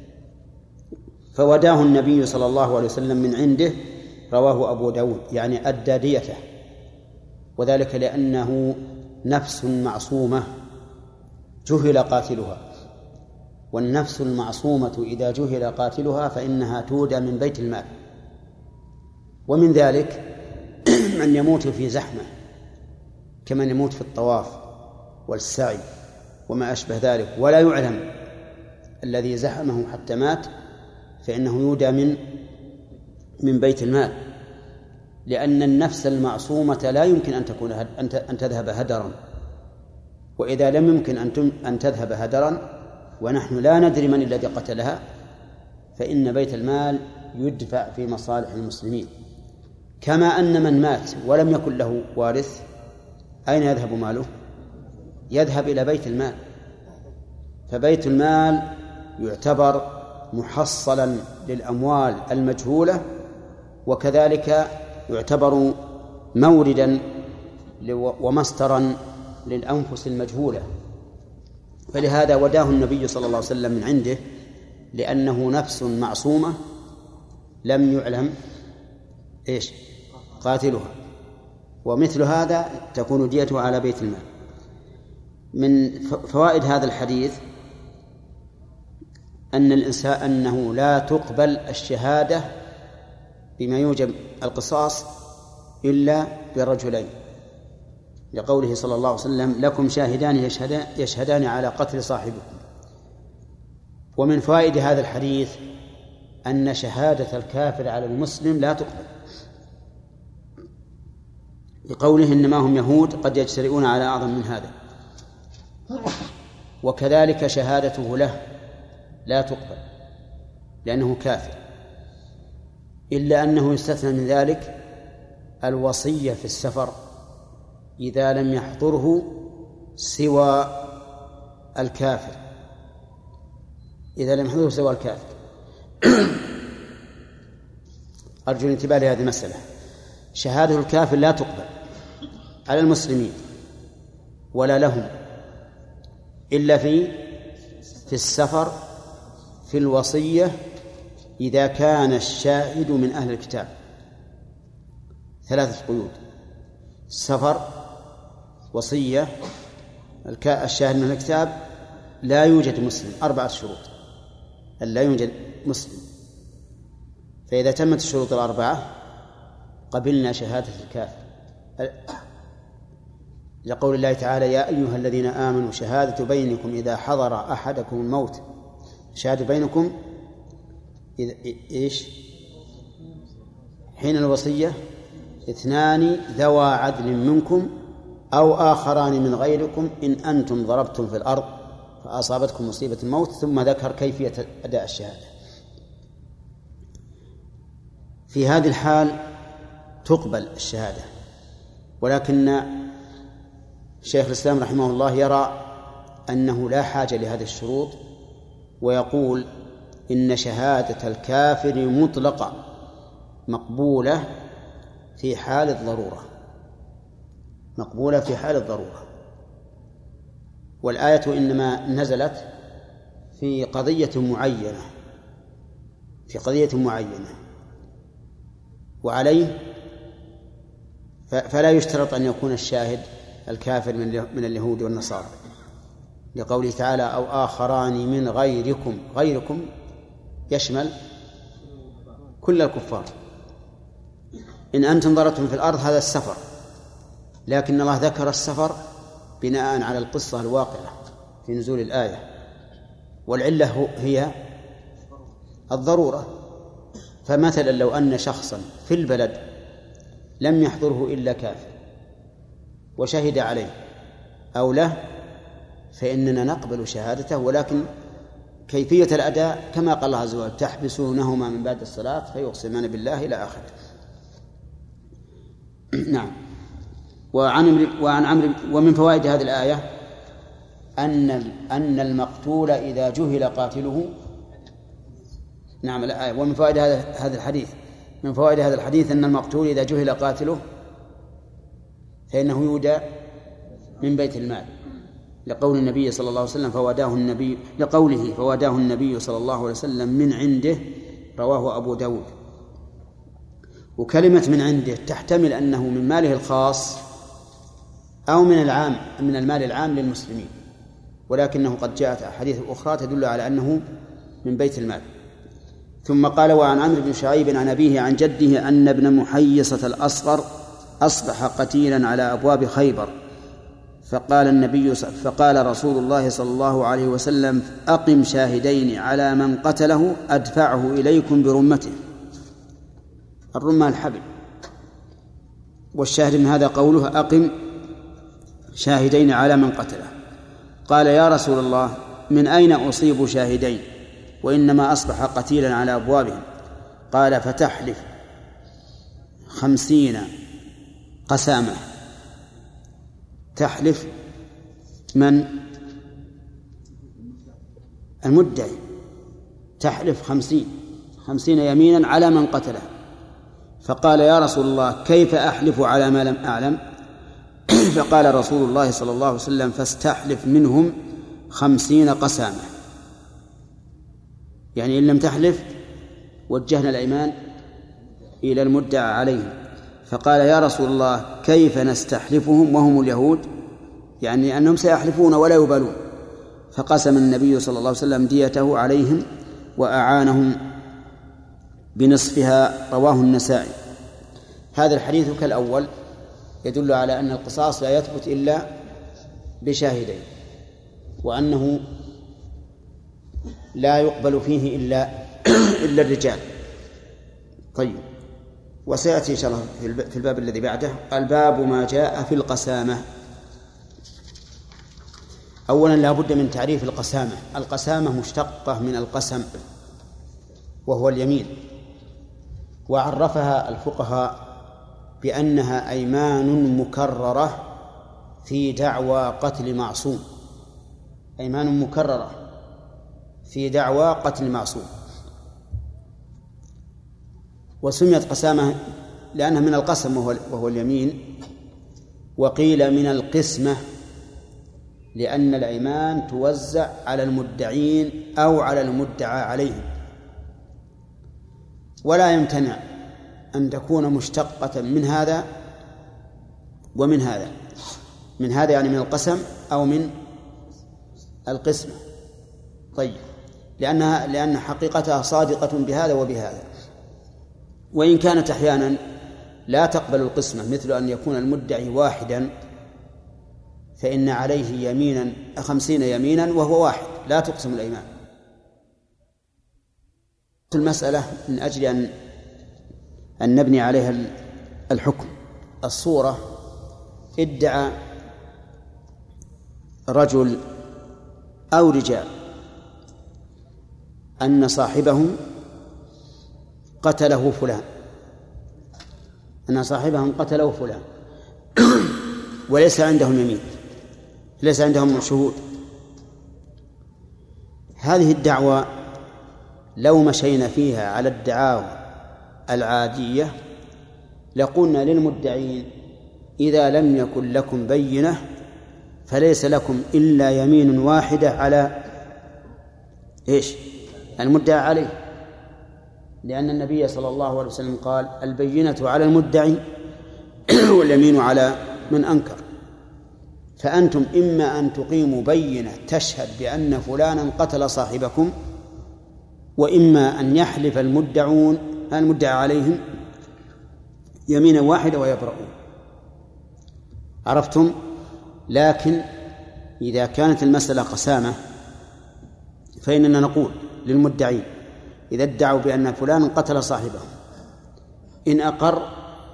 فوداه النبي صلى الله عليه وسلم من عنده، رواه أبو داود، يعني أدى ديته، وذلك لأنه نفس معصومة جهل قاتلها، والنفس المعصومة إذا جهل قاتلها فإنها تودى من بيت المال. ومن ذلك من يموت في زحمة كمن يموت في الطواف والسعي وما أشبه ذلك ولا يعلم الذي زحمه حتى مات، فإنه يودى من من بيت المال، لأن النفس المعصومة لا يمكن أن تكون أن تذهب هدرا، وإذا لم يمكن أن تذهب هدرا ونحن لا ندري من الذي قتلها فإن بيت المال يدفع في مصالح المسلمين. كما أن من مات ولم يكن له وارث أين يذهب ماله؟ يذهب إلى بيت المال، فبيت المال يعتبر محصلا للأموال المجهولة، وكذلك يعتبر موردا ومصدرا للأنفس المجهولة. فلهذا وداه النبي صلى الله عليه وسلم من عنده، لأنه نفس معصومة لم يعلم إيش قاتلها، ومثل هذا تكون ديته على بيت المال. من فوائد هذا الحديث أن الإنسان أنه لا تقبل الشهادة بما يوجب القصاص إلا برجلين، لقوله صلى الله عليه وسلم لكم شاهدان يشهدان, يشهدان على قتل صاحبكم. ومن فوائد هذا الحديث أن شهادة الكافر على المسلم لا تقبل، لقوله إنما هم يهود قد يجترئون على أعظم من هذا. وكذلك شهادته له لا تقبل لأنه كافر، إلا أنه يستثنى من ذلك الوصية في السفر إذا لم يحضره سوى الكافر، إذا لم يحضره سوى الكافر. أرجو الانتباه لهذه المسألة. شهادة الكافر لا تقبل على المسلمين ولا لهم إلا في في السفر في الوصية إذا كان الشاهد من أهل الكتاب. ثلاثة قيود: السفر، وصية، الشاهد من الكتاب، لا يوجد مسلم. أربعة شروط أن لا يوجد مسلم. فإذا تمت الشروط الأربعة قبلنا شهادة الكافر، لقول الله تعالى يا أيها الذين آمنوا شهادة بينكم إذا حضر أحدكم الموت. شهادة بينكم إذا إيش؟ حين الوصية اثنان ذوى عدل منكم أو آخران من غيركم إن أنتم ضربتم في الأرض فأصابتكم مصيبة الموت، ثم ذكر كيفية أداء الشهادة. في هذه الحال تقبل الشهادة، ولكن شيخ الإسلام رحمه الله يرى أنه لا حاجة لهذه الشروط، ويقول إن شهادة الكافر مطلقة مقبولة في حال الضرورة، مقبولة في حال الضرورة. والآية إنما نزلت في قضية معينة في قضية معينة وعليه فلا يشترط أن يكون الشاهد الكافر من اليهود والنصارى، لقوله تعالى أو آخران من غيركم. غيركم يشمل كل الكفار. إن أنتم ضربتم في الأرض هذا السفر، لكن الله ذكر السفر بناء على القصة الواقعة في نزول الآية، والعلة هي الضرورة. فمثلا لو أن شخصا في البلد لم يحضره إلا كافر وشهد عليه أو له، فإننا نقبل شهادته، ولكن كيفية الأداء كما قال الله عز وجل تحبسونهما من بعد الصلاة فيقسمان بالله إلى آخره. نعم. وعن وعن عمرو ومن فوائد هذه الآية أن أن المقتول إذا جهل قاتله. نعم الآية. ومن فوائد هذا هذا الحديث من فوائد هذا الحديث أن المقتول إذا جهل قاتله فإنه يودى من بيت المال، لقول النبي صلى الله عليه وسلم فواداه النبي لقوله فواداه النبي صلى الله عليه وسلم من عنده، رواه أبو داود. وكلمة من عنده تحتمل أنه من ماله الخاص أو من العام من المال العام للمسلمين، ولكنه قد جاءت أحاديث أخرى تدل على أنه من بيت المال. ثم قال وعن عمرو بن شعيب عن أبيه عن جده أن ابن محيصة الأصغر أصبح قتيلا على أبواب خيبر، فقال النبي فقال رسول الله صلى الله عليه وسلم أقم شاهدين على من قتله أدفعه إليكم برمته. الرمة الحبل، والشاهد من هذا قوله أقم شاهدين على من قتله. قال يا رسول الله من أين أصيب شاهدين وإنما أصبح قتيلا على أبوابهم؟ قال فتحلف خمسين قسامة. تحلف من؟ المدعي. تحلف خمسين خمسين يمينا على من قتله. فقال يا رسول الله كيف أحلف على ما لم أعلم؟ فقال رسول الله صلى الله عليه وسلم فاستحلف منهم خمسين قسامة، يعني إن لم تحلف وجهنا الأيمان إلى المدعى عليهم. فقال يا رسول الله كيف نستحلفهم وهم اليهود؟ يعني أنهم سيحلفون ولا يبالون. فقسم النبي صلى الله عليه وسلم ديته عليهم وأعانهم بنصفها، رواه النسائي. هذا الحديث كالأول يدل على أن القصاص لا يثبت إلا بشاهدين، وأنه لا يقبل فيه إلا إلا الرجال. طيب، وسيأتي إن شاء الله في الباب الذي بعده الباب ما جاء في القسامة. أولا لا بد من تعريف القسامة. القسامة مشتقة من القسم وهو اليمين، وعرفها الفقهاء بأنها أيمان مكررة في دعوى قتل معصوم. أيمان مكررة في دعوى قتل معصوم. وسميت قسامة لأنها من القسم وهو اليمين، وقيل من القسمة لأن الأيمان توزع على المدعين أو على المدعى عليهم. ولا يمتنع أن تكون مشتقة من هذا ومن هذا، من هذا يعني من القسم أو من القسمة. طيب، لأنها لأن حقيقتها صادقة بهذا وبهذا. وإن كانت أحيانا لا تقبل القسمة، مثل أن يكون المدعي واحدا فإن عليه يمينا خمسين يمينا وهو واحد، لا تقسم الأيمان. المسألة من أجل أن أن نبني عليها الحكم. الصورة: ادعى رجل أو رجال أن صاحبهم قتله فلان أن صاحبهم قتله فلان وليس عندهم يمين، ليس عندهم شهود. هذه الدعوة لو مشينا فيها على الدعاوى العادية لقلنا للمدعين إذا لم يكن لكم بينة فليس لكم إلا يمين واحدة على إيش؟ المدعى عليه، لأن النبي صلى الله عليه وسلم قال البينة على المدعي واليمين على من أنكر. فأنتم إما أن تقيموا بينة تشهد بأن فلانا قتل صاحبكم، وإما أن يحلف المدعون المدعى عليهم يمينا واحدة ويبرؤون. عرفتم؟ لكن إذا كانت المسألة قسامة فإننا نقول للمدعين إذا ادعوا بأن فلانا قتل صاحبه إن أقر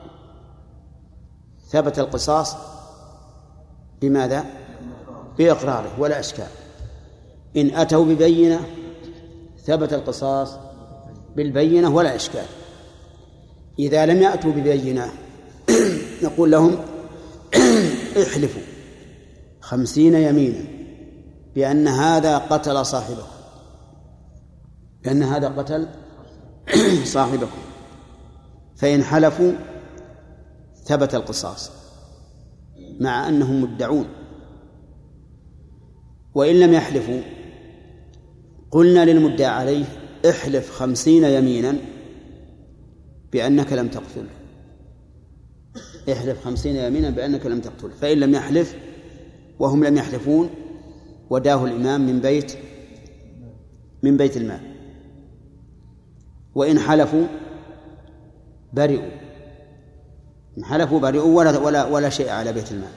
ثبت القصاص بماذا؟ بإقراره ولا إشكال. إن أتوا ببينة ثبت القصاص بالبينة ولا إشكال. إذا لم يأتوا ببينة نقول لهم احلفوا خمسين يمينا بأن هذا قتل صاحبكم بأن هذا قتل صاحبكم، فإن حلفوا ثبت القصاص مع أنهم مدعون. وإن لم يحلفوا قلنا للمدعى عليه احلف خمسين يمينا بأنك لم تقتل احلف خمسين يمينا بأنك لم تقتل. فإن لم يحلف وهم لم يحلفون وداه الإمام من بيت من بيت المال. وإن حلفوا برئوا إن حلفوا برئوا ولا, ولا, ولا شيء على بيت المال.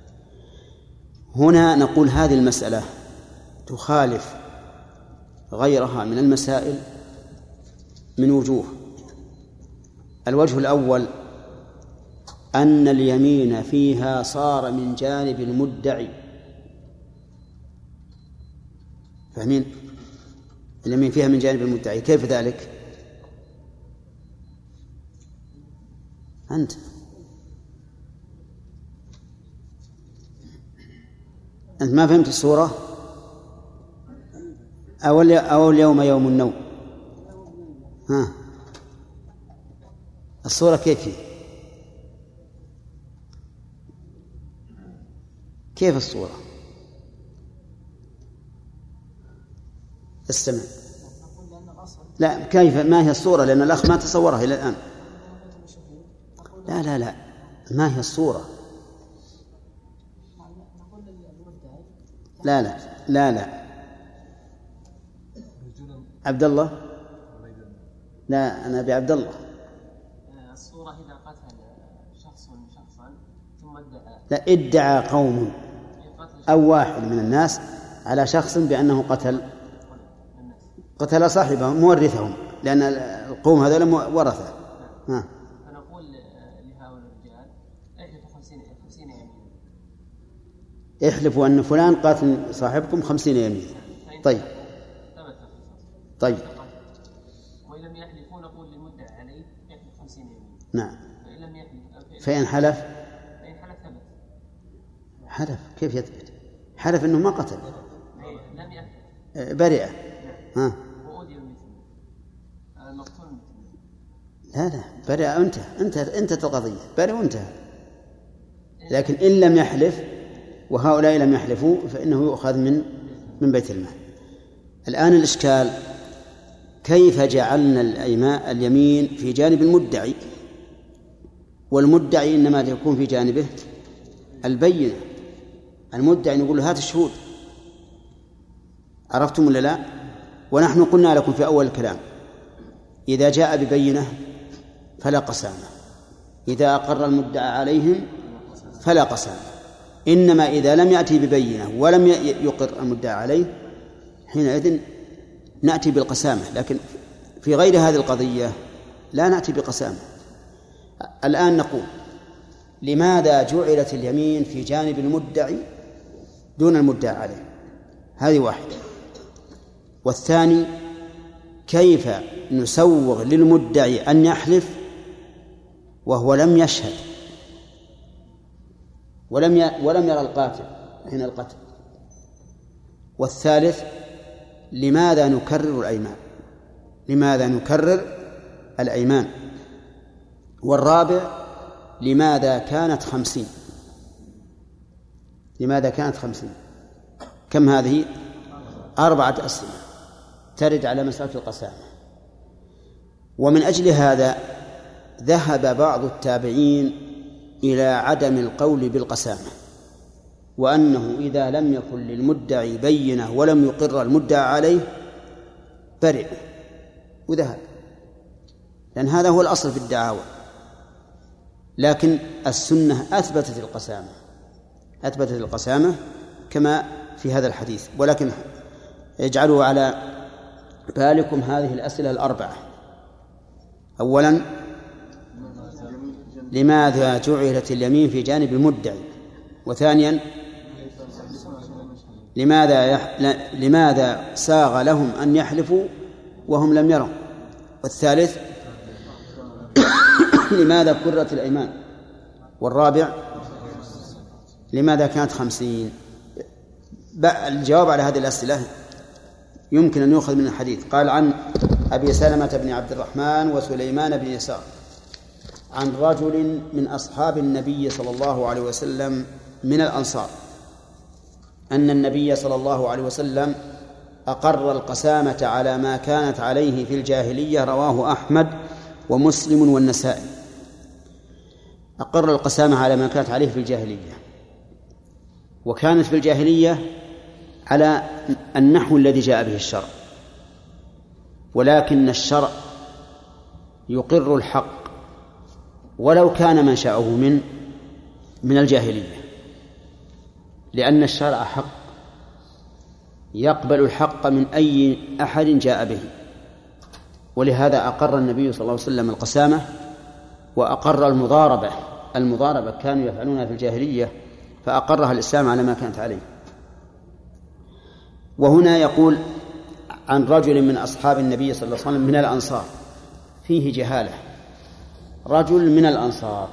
هنا نقول هذه المسألة تخالف غيرها من المسائل من وجوه. الوجه الأول أن اليمين فيها صار من جانب المدعي. فاهمين؟ اليمين فيها من جانب المدعي. كيف ذلك؟ أنت أنت ما فهمت الصورة؟ أول أول يوم يوم النوم. ها الصورة كيف هي؟ كيف الصورة؟ استمع. لا كيف ما هي الصورة؟ لأن الأخ ما تصورها إلى الآن. لا لا لا ما هي الصورة؟ لا لا لا لا عبد الله. لا أنا بعبد الله. الصورة إذا قتل شخص شخصا ثم ادعى لا ادعى قوم أو واحد من الناس على شخص بأنه قتل قتل صاحبهم مورثهم، لأن القوم هذول ورثة. ها. فنقول لهؤلاء الرجال احلفوا خمسين خمسين يمين. احلفوا أن فلان قاتل صاحبكم خمسين يمين. طيب طيب وإن لم يحلفوا نقول للمدعى عليه يحلف خمسين يمين. نعم. فإن لم يحلف فإن حلف فإن حلف ثبت. حلف كيف يثبت؟ حلف أنه ما قتل لم يحلف برئة. ها وأودي المثل المقتول مثل. لا لا برئة أنت أنت أنت القضية برئ وانتهى. لكن إن لم يحلف وهؤلاء لم يحلفوا فإنه يؤخذ من من بيت المال. الآن الإشكال كيف جعلنا الأيمان اليمين في جانب المدعي والمدعي إنما يكون في جانبه البينة. المدعي نقول له هات الشهود. عرفتم ولا لا؟ ونحن قلنا لكم في أول الكلام إذا جاء ببينة فلا قسامة، إذا أقر المدعى عليهم فلا قسامة. إنما إذا لم يأتي ببينة ولم يقر المدعى عليه حينئذ نأتي بالقسامة، لكن في غير هذه القضية لا نأتي بقسامة. الآن نقول لماذا جعلت اليمين في جانب المدعي دون المدعى عليه؟ هذه واحدة. والثاني كيف نسوغ للمدعي أن يحلف وهو لم يشهد ولم ولم يرى القاتل حين القتل؟ والثالث لماذا نكرر الأيمان لماذا نكرر الأيمان والرابع لماذا كانت خمسين لماذا كانت خمسين كم هذه؟ أربعة أسئلة ترد على مسألة القسامة. ومن أجل هذا ذهب بعض التابعين إلى عدم القول بالقسامة، وأنه إذا لم يكن للمدعي بينة ولم يقر المدعى عليه برئ وذهب، لأن هذا هو الأصل في الدعاوى. لكن السنة أثبتت القسامة أثبتت القسامة كما في هذا الحديث. ولكن اجعلوا على بالكم هذه الأسئلة الأربعة. أولا لماذا جعلت اليمين في جانب المدعي؟ وثانيا لماذا يح... لماذا ساغ لهم أن يحلفوا وهم لم يروا؟ والثالث لماذا كررت الأيمان؟ والرابع لماذا كانت خمسين؟ الجواب على هذه الأسئلة يمكن أن يؤخذ من الحديث. قال عن أبي سلمة بن عبد الرحمن وسليمان بن يسار عن رجل من أصحاب النبي صلى الله عليه وسلم من الأنصار أن النبي صلى الله عليه وسلم أقر القسامة على ما كانت عليه في الجاهلية. رواه أحمد ومسلم والنسائي. أقر القسامة على ما كانت عليه في الجاهلية، وكانت في الجاهلية على النحو الذي جاء به الشرع، ولكن الشرع يقر الحق ولو كان منشأه من من الجاهلية، لأن الشرع حق يقبل الحق من أي أحد جاء به. ولهذا أقر النبي صلى الله عليه وسلم القسامة وأقر المضاربة المضاربة كانوا يفعلونها في الجاهلية، فأقرها الإسلام على ما كانت عليه. وهنا يقول عن رجل من أصحاب النبي صلى الله عليه وسلم من الأنصار، فيه جهالة. رجل من الأنصار،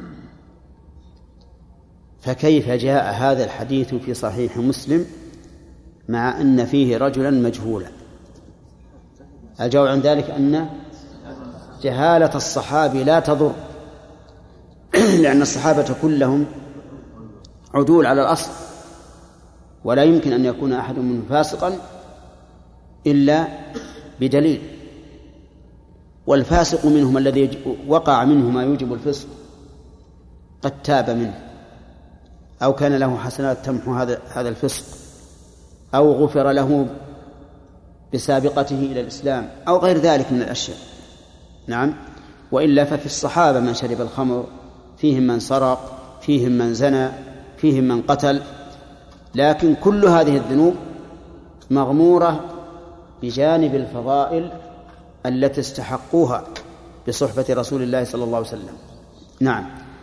فكيف جاء هذا الحديث في صحيح مسلم مع أن فيه رجلا مجهولا؟ الجواب عن ذلك أن جهالة الصحابي لا تضر، لأن الصحابة كلهم عدول على الأصل، ولا يمكن أن يكون أحد منهم فاسقا إلا بدليل. والفاسق منهم الذي وقع منه ما يوجب الفسق قد تاب منه، أو كان له حسنات تمحو هذا هذا الفسق، أو غفر له بسابقته إلى الإسلام، أو غير ذلك من الأشياء. نعم. وإلا ففي الصحابة من شرب الخمر، فيهم من سرق، فيهم من زنى، فيهم من قتل، لكن كل هذه الذنوب مغمورة بجانب الفضائل التي استحقوها بصحبة رسول الله صلى الله عليه وسلم. نعم.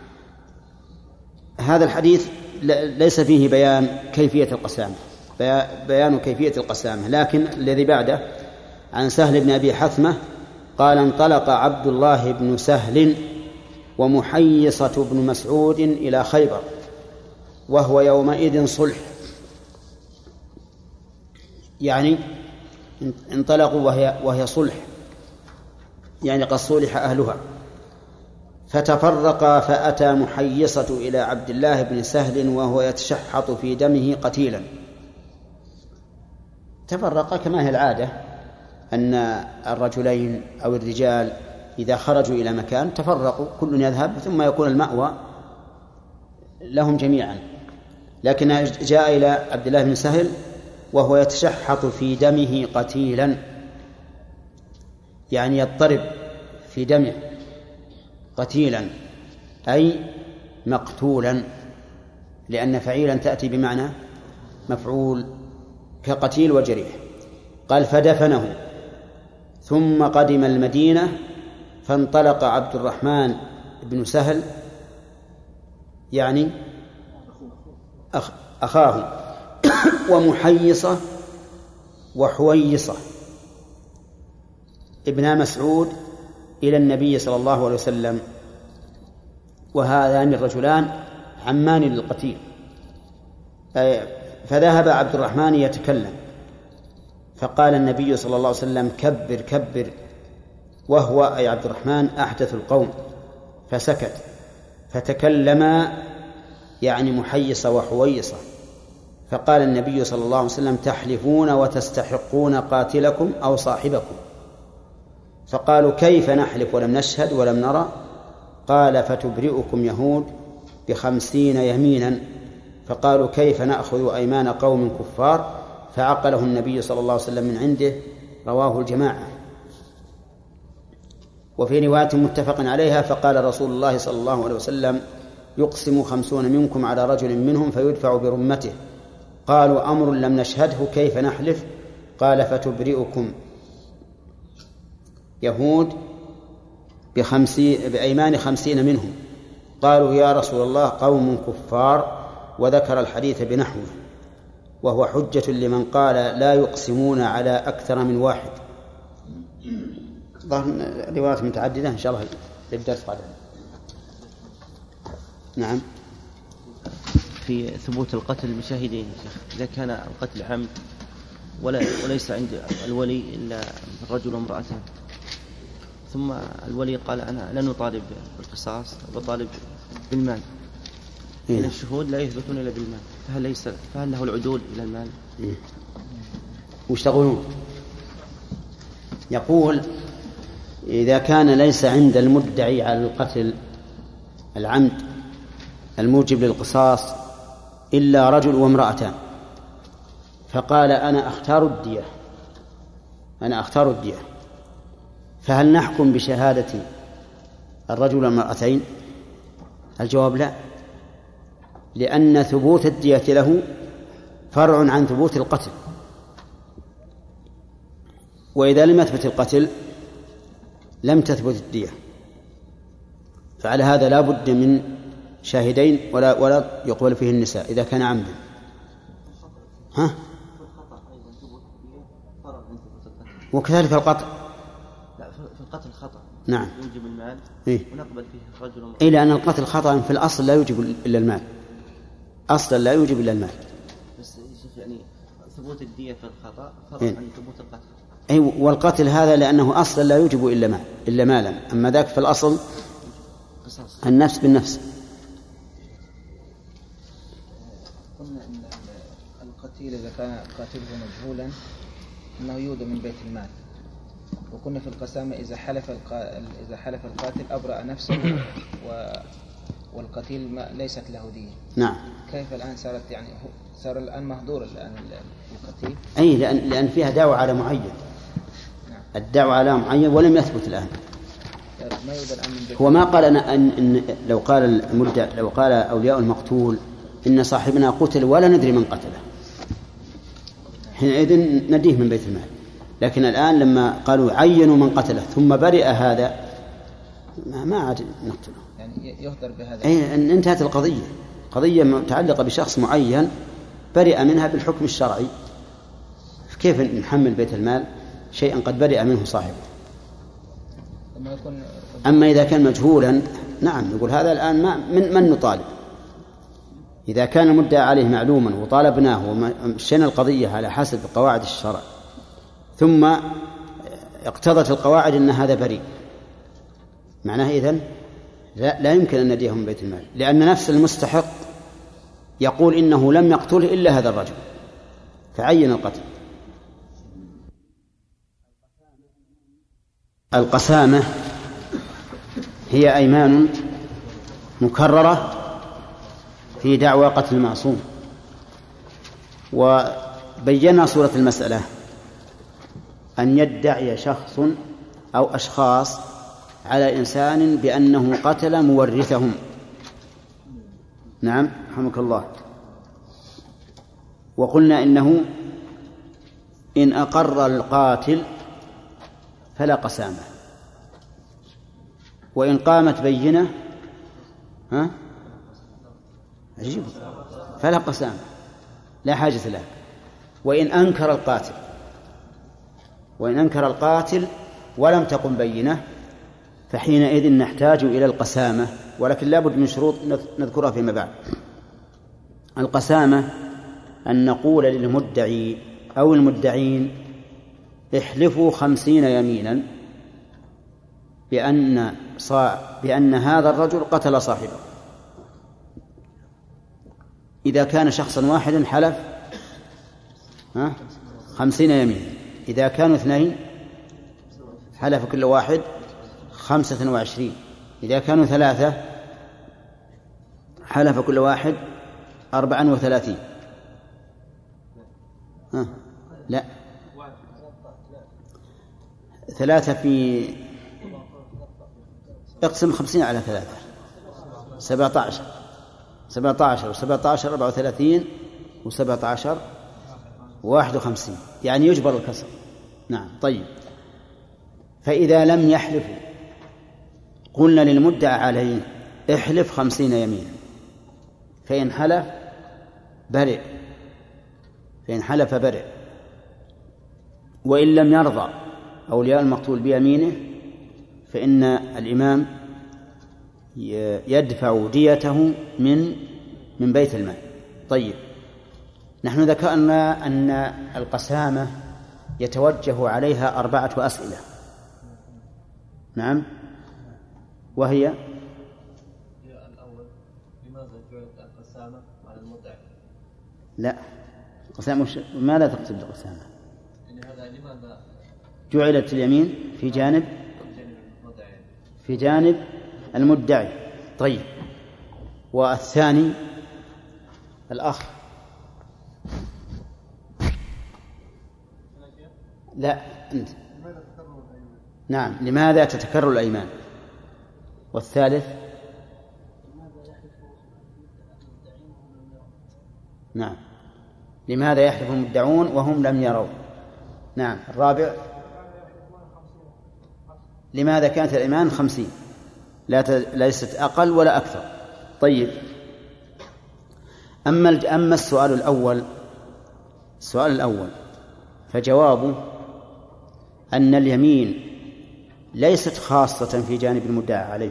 هذا الحديث ليس فيه بيان كيفية القسامة، بيان كيفية القسامة، لكن الذي بعده عن سهل بن أبي حثمة قال انطلق عبد الله بن سهل ومحيصة بن مسعود إلى خيبر وهو يومئذ صلح، يعني انطلقوا وهي, وهي صلح، يعني قد صلح أهلها. فتفرقا فأتى محيصة إلى عبد الله بن سهل وهو يتشحط في دمه قتيلا. تفرقا كما هي العادة أن الرجلين أو الرجال إذا خرجوا إلى مكان تفرقوا، كل يذهب ثم يكون المأوى لهم جميعا. لكن جاء إلى عبد الله بن سهل وهو يتشحط في دمه قتيلا، يعني يضطرب في دمه قتيلا أي مقتولا، لأن فعيلا تأتي بمعنى مفعول كقتيل وجريح. قال فدفنه ثم قدم المدينة فانطلق عبد الرحمن بن سهل يعني أخ أخاه ومحيصة وحويصة ابن مسعود إلى النبي صلى الله عليه وسلم، وهذان الرجلان عمان للقتيل فذهب عبد الرحمن يتكلم، فقال النبي صلى الله عليه وسلم: كبر كبر، وهو أي عبد الرحمن أحدث القوم، فسكت. فتكلما يعني محيصة وحويصة. فقال النبي صلى الله عليه وسلم: تحلفون وتستحقون قاتلكم أو صاحبكم. فقالوا: كيف نحلف ولم نشهد ولم نرى؟ قال: فتبرئكم يهود بخمسين يمينا. فقالوا: كيف نأخذ أيمان قوم كفار؟ فعقله النبي صلى الله عليه وسلم من عنده. رواه الجماعة. وفي رواية متفق عليها: فقال رسول الله صلى الله عليه وسلم: يقسم خمسون منكم على رجل منهم فيدفع برمته. قالوا: أمر لم نشهده، كيف نحلف؟ قال: فتبرئكم يهود بخمسين بأيمان خمسين منهم. قالوا: يا رسول الله قوم كفار، وذكر الحديث بنحوه، وهو حجة لمن قال لا يقسمون على أكثر من واحد. روايات متعددة إن شاء الله الدرس قادم. نعم. في ثبوت القتل بشاهدين شيخ، إذا كان القتل عمد ولا وليس عند الولي إلا الرجل وامرأته، ثم الولي قال: أنا لن أطالب بالقصاص، بطالب بالمال، إن الشهود لا يثبتون إلا بالمال، فهل ليس فهل له العدول إلى المال؟ وش تقولون؟ يقول: إذا كان ليس عند المدعي على القتل العمد الموجب للقصاص إلا رجل وامرأتان، فقال: أنا أختار الدية أنا أختار الدية فهل نحكم بشهادة الرجل والمرأتين؟ الجواب: لا، لأن ثبوت الدية له فرع عن ثبوت القتل، وإذا لم يثبت القتل لم تثبت الدية. فعلى هذا لا بد من شاهدين ولا ولا يقبل فيه النساء إذا كان عمدا. ها؟ وكذلك القتل. لا، في القتل خطأ. نعم. يوجب المال. إيه؟ ونقبل فيه رجل ومرأة. إيه، لأن القتل خطأ في الأصل لا يوجب إلا المال، أصلا لا يوجب إلا المال. بس يعني ثبوت الدية في الخطأ فرق إيه؟ عن ثبوت القتل. أي، والقتل هذا لأنه أصلا لا يوجب إلا مال إلا مالا، أما ذاك في الأصل قصاص. النفس بالنفس. قلنا أن القتيل إذا كان قاتله مجهولا أنه يودى من بيت المال، وكنا في القسامة إذا حلف إذا حلف القاتل أبرأ نفسه و... والقتيل ما ليست له دية. نعم. كيف الآن صارت يعني صار الآن مهدور الآن القتيل؟ أي، لأن لأن فيها دعوة على معين. نعم. الدعوة على معين ولم يثبت الآن. ما يودى الآن من بيت. هو ما قال أنا أن, إن لو قال المدعي لو قال أولياء المقتول إن صاحبنا قتل ولا ندري من قتله، حينئذ نديه من بيت المال. لكن الآن لما قالوا عينوا من قتله ثم برئ هذا ما عاد نقتله، يعني يهدر بهذا. أي، أن انتهت القضية، قضية متعلقة بشخص معين برئ منها بالحكم الشرعي، كيف نحمل بيت المال شيئا قد برئ منه صاحبه؟ أما إذا كان مجهولا نعم نقول هذا الآن ما من, من نطالب. إذا كان المدعى عليه معلوما وطالبناه ومشينا القضية على حسب قواعد الشرع ثم اقتضت القواعد أن هذا بريء، معناه إذن لا, لا يمكن أن نديه من بيت المال، لأن نفس المستحق يقول إنه لم يقتله إلا هذا الرجل فعين القتل. القسامة هي أيمان مكررة في دعوى قتل المعصوم، وبينا صورة المسألة أن يدعي شخص أو أشخاص على إنسان بأنه قتل مورثهم. نعم رحمك الله. وقلنا إنه إن أقر القاتل فلا قسامة، وإن قامت بينة ها عجيب فلا قسامة، لا حاجة له. وإن أنكر القاتل وإن أنكر القاتل ولم تقم بينة فحينئذ نحتاج إلى القسامة، ولكن لا بد من شروط نذكرها فيما بعد. القسامة أن نقول للمدعي أو المدعين احلفوا خمسين يمينا بأن, صا... بأن هذا الرجل قتل صاحبه. إذا كان شخصا واحدا حلف ها؟ خمسين يمينا. إذا كانوا اثنين حلف كل واحد خمسة وعشرين. إذا كانوا ثلاثة حلف كل واحد أربعا وثلاثين. ها؟ لا، ثلاثة في اقسم خمسين على ثلاثة سبعة عشر سبعة عشر وسبعة عشر أربعة وثلاثين وسبعة عشر واحد وخمسين، يعني يجبر الكسر. نعم. طيب، فإذا لم يحلفوا قلنا للمدعى عليه احلف خمسين يمينا، فإن حلف برئ فإن حلف برئ وإن لم يرضى أولياء المقتول بيمينه فإن الإمام يدفع ديته من من بيت المال. طيب، نحن ذكرنا أن القسامة يتوجه عليها أربعة أسئلة. نعم، وهي الأول: لماذا جعلت القسامة على المدعي؟ لا، القسامة مش... ماذا تقصد بالقسامة؟ يعني هذا لماذا جعلت اليمين في جانب في جانب المدعي. طيب، والثاني الأخ. لا، أنت. نعم، لماذا تتكرر الأيمان؟ والثالث نعم، لماذا يحلف المدعون وهم لم يروا؟ نعم. الرابع لماذا كانت الأيمان خمسين لا ت... ليست أقل ولا أكثر. طيب، أما أما السؤال الأول السؤال الأول فجوابه أن اليمين ليست خاصة في جانب المدعى عليه.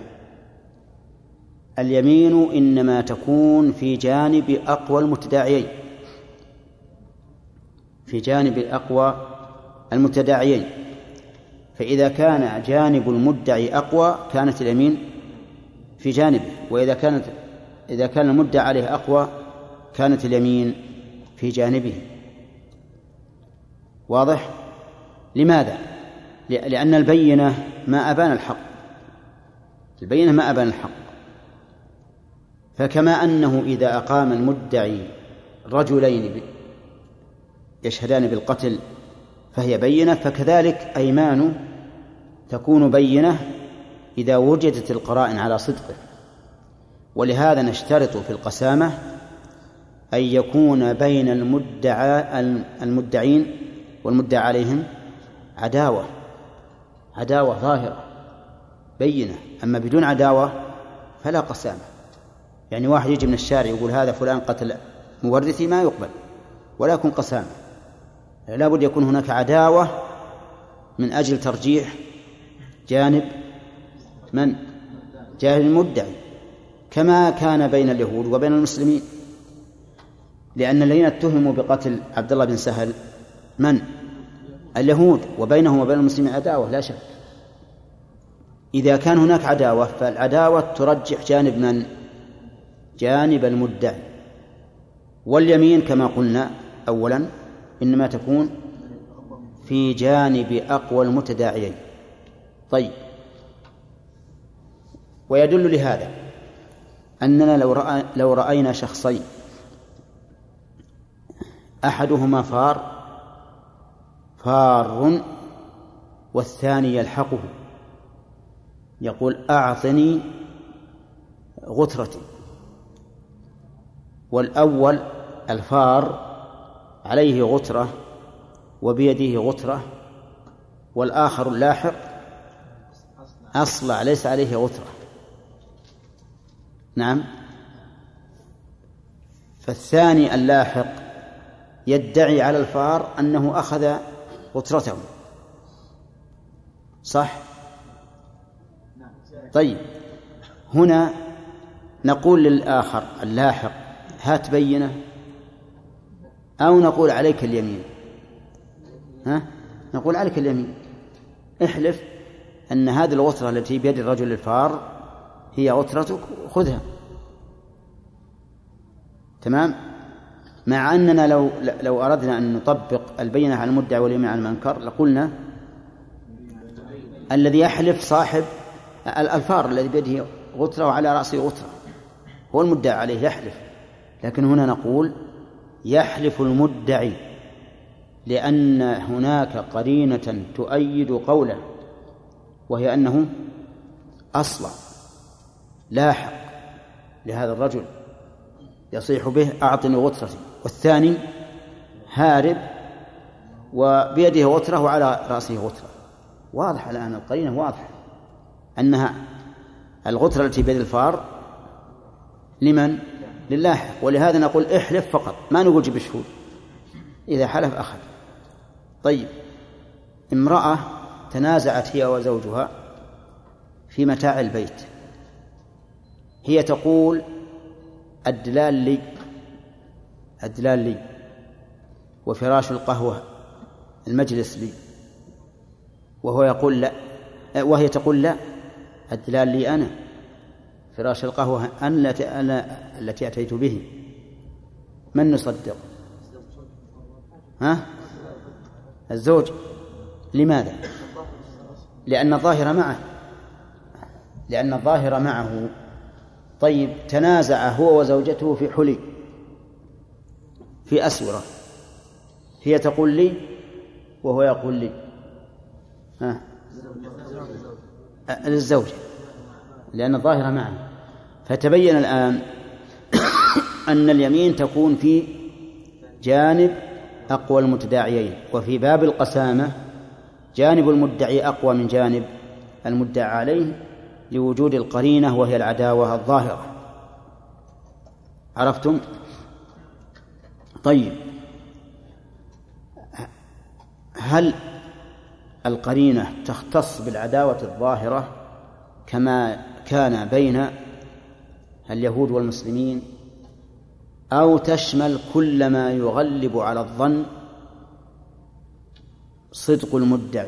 اليمين إنما تكون في جانب أقوى المتداعيين في جانب أقوى المتداعيين فإذا كان جانب المدعي أقوى كانت اليمين في جانبه، وإذا كانت إذا كان المدعى عليه أقوى كانت اليمين في جانبه. واضح؟ لماذا؟ لأن البينة ما أبان الحق البينة ما أبان الحق فكما أنه إذا أقام المدعي رجلين يشهدان بالقتل فهي بينة، فكذلك أيمانه تكون بينة إذا وجدت القرائن على صدقه. ولهذا نشترط في القسامة أن يكون بين المدعى المدعين والمدعى عليهم عداوة عداوة ظاهرة بينة. أما بدون عداوة فلا قسامة. يعني واحد يجي من الشارع يقول هذا فلان قتل مورثي، ما يقبل ولا يكون قسامة. لا بد يكون هناك عداوة من أجل ترجيح جانب من جانب المدعي، كما كان بين اليهود وبين المسلمين، لأن الذين اتهموا بقتل عبد الله بن سهل من اليهود، وبينهم وبين المسلمين عداوة لا شك. إذا كان هناك عداوة فالعداوة ترجح جانب من جانب المدعي. واليمين كما قلنا أولا إنما تكون في جانب أقوى المتداعيين. طيب، ويدل لهذا أننا لو, رأى لو رأينا شخصين أحدهما فار فار والثاني يلحقه يقول أعطني غترتي، والأول الفار عليه غترة وبيده غترة، والآخر اللاحق أصلع ليس عليه غترة. نعم. فالثاني اللاحق يدعي على الفار أنه أخذ غترته، صح؟ طيب، هنا نقول للآخر اللاحق هات بينة أو نقول عليك اليمين؟ ها؟ نقول عليك اليمين، احلف أن هذه الغترة التي بيد الرجل الفار هي غترتك، خذها. تمام؟ مع أننا لو لو أردنا أن نطبق البينة على المدعي واليمين على المنكر لقلنا الذي يحلف صاحب الفار الذي بيده غترة وعلى رأسه غترة هو المدعي عليه يحلف، لكن هنا نقول يحلف المدعي لأن هناك قرينة تؤيد قوله، وهي أنه أصلا لاحق لهذا الرجل يصيح به أعطني غترتي، والثاني هارب وبيده غترة وعلى رأسه غترة. واضح الآن القرينة واضحة أنها الغترة التي بيد الفار لمن؟ للاحق، ولهذا نقول احلف فقط، ما نقول جيب الشهود، إذا حلف أخذ. طيب، امرأة تنازعت هي وزوجها في متاع البيت، هي تقول الدلال لي الدلال لي وفراش القهوة المجلس لي، وهو يقول لا، وهي تقول لا، الدلال لي أنا، فراش القهوة أنا التي أتيت به. من نصدق؟ ها؟ الزوج. لماذا؟ لأن الظاهر معه لأن الظاهر معه. طيب، تنازع هو وزوجته في حلي، في أسورة، هي تقول لي وهو يقول لي، ها؟ للزوج، لأن الظاهر معه. فتبين الآن أن اليمين تكون في جانب أقوى المتداعيين، وفي باب القسامة جانب المدعي أقوى من جانب المدعى عليه لوجود القرينة وهي العداوة الظاهرة. عرفتم؟ طيب، هل القرينة تختص بالعداوة الظاهرة كما كان بين اليهود والمسلمين، أو تشمل كل ما يغلب على الظن صدق المدعي؟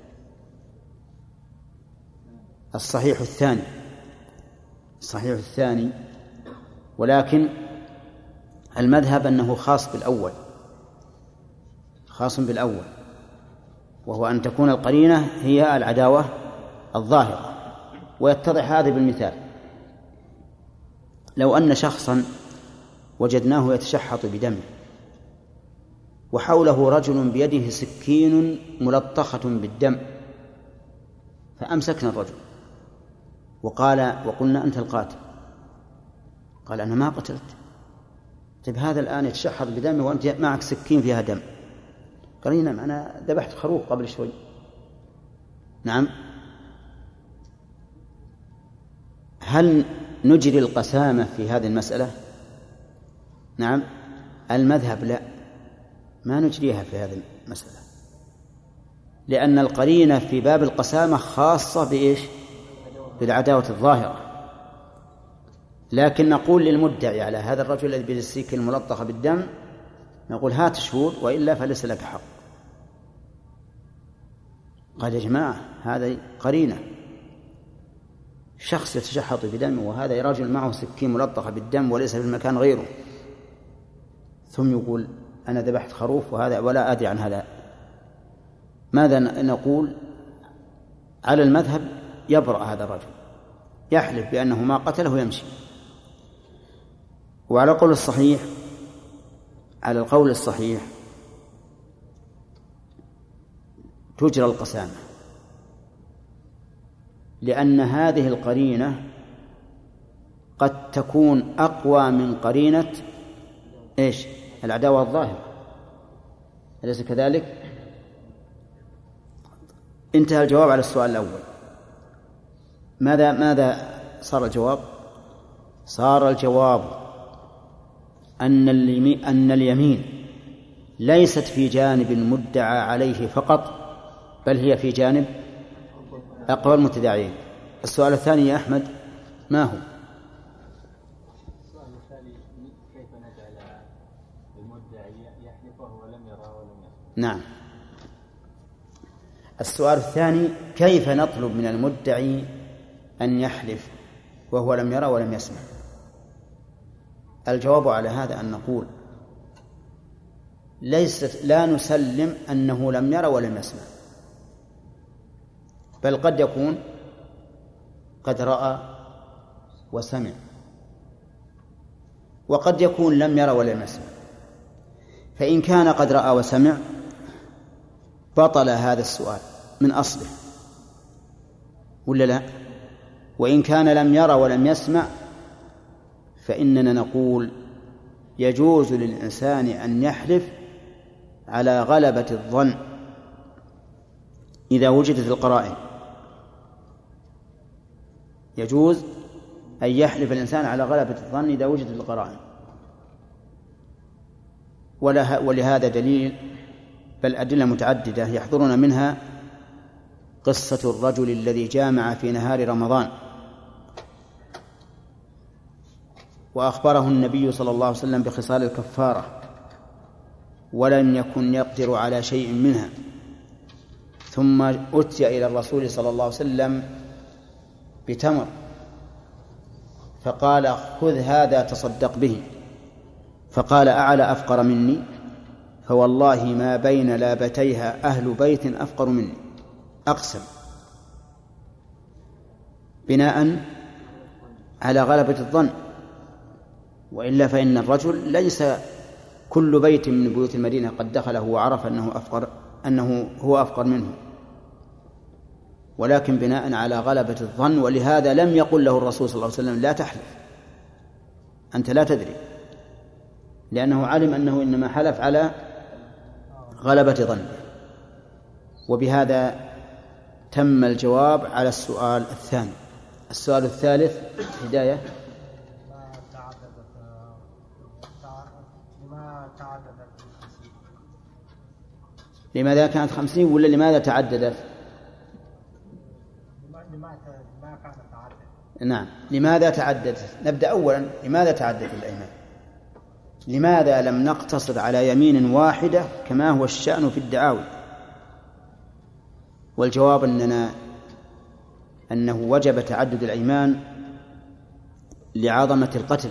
الصحيح الثاني الصحيح الثاني ولكن المذهب أنه خاص بالأول خاص بالأول وهو أن تكون القرينة هي العداوة الظاهرة. ويتضح هذا بالمثال: لو أن شخصا وجدناه يتشحط بدمه وحوله رجل بيده سكين ملطخة بالدم، فأمسكنا الرجل وقال وقلنا أنت القاتل، قال أنا ما قتلت. طيب، هذا الآن يتشحط بدمه وأنت معك سكين فيها دم، قرينا معنا ذبحت خروف قبل شوي. نعم، هل نجري القسامة في هذه المسألة؟ نعم، المذهب لا، ما نجريها في هذه المسألة، لأن القرينة في باب القسامة خاصة بإيش؟ بالعداوة الظاهرة. لكن نقول للمدعي على هذا الرجل الذي بيده السكين الملطخة بالدم، نقول هات شهود وإلا فليس لك حق. قال يا جماعة هذا قرينة، شخص يتشحط بدم وهذا رجل معه سكين ملطخة بالدم وليس في المكان غيره، ثم يقول أنا ذبحت خروف وهذا ولا أدري عن هذا. ماذا نقول؟ على المذهب يبرأ هذا الرجل، يحلف بأنه ما قتله ويمشي. وعلى القول الصحيح على القول الصحيح تجرى القسامة، لأن هذه القرينة قد تكون أقوى من قرينة إيش؟ العداوة الظاهرة، أليس كذلك؟ انتهى الجواب على السؤال الأول. ماذا ماذا صار الجواب؟ صار الجواب أن أن اليمين ليست في جانب المدعى عليه فقط، بل هي في جانب أقوى المتداعيين. السؤال الثاني يا أحمد ما هو؟ السؤال الثاني: كيف نجعل المدعي يحلف وهو لم يرى ولم يسمع. نعم. السؤال الثاني: كيف نطلب من المدعي أن يحلف وهو لم يرى ولم يسمع؟ الجواب على هذا أن نقول ليست لا نسلم أنه لم يرى ولم يسمع، بل قد يكون قد رأى وسمع، وقد يكون لم يرى ولم يسمع. فإن كان قد رأى وسمع بطل هذا السؤال من أصله، ولا لا؟ وإن كان لم يرى ولم يسمع فإننا نقول يجوز للإنسان أن يحلف على غلبة الظن إذا وجدت القرائن. يجوز أن يحلف الإنسان على غلبة الظن إذا وجدت القرائن. ولهذا دليل، بل أدلة متعددة يحضرنا منها قصة الرجل الذي جامع في نهار رمضان وأخبره النبي صلى الله عليه وسلم بخصال الكفارة ولم يكن يقدر على شيء منها، ثم أتي إلى الرسول صلى الله عليه وسلم بتمر فقال: خذ هذا تصدق به. فقال: أعلى أفقر مني؟ فوالله ما بين لابتيها أهل بيت أفقر مني. أقسم بناء على غلبة الظن، وإلا فإن الرجل ليس كل بيت من بيوت المدينة قد دخله وعرف أنه أفقر أنه هو أفقر منه، ولكن بناء على غلبة الظن. ولهذا لم يقل له الرسول صلى الله عليه وسلم: لا تحلف، أنت لا تدري، لأنه علم أنه إنما حلف على غلبة ظنه. وبهذا تم الجواب على السؤال الثاني. السؤال الثالث: هداية. لماذا كانت خمسين ولا لماذا تعددت؟ نعم، لماذا تعددت؟ نبدأ أولا، لماذا تعددت الأيمان؟ لماذا لم نقتصر على يمين واحدة كما هو الشأن في الدعاوي؟ والجواب أننا أنه وجب تعدد الأيمان لعظمة القتل،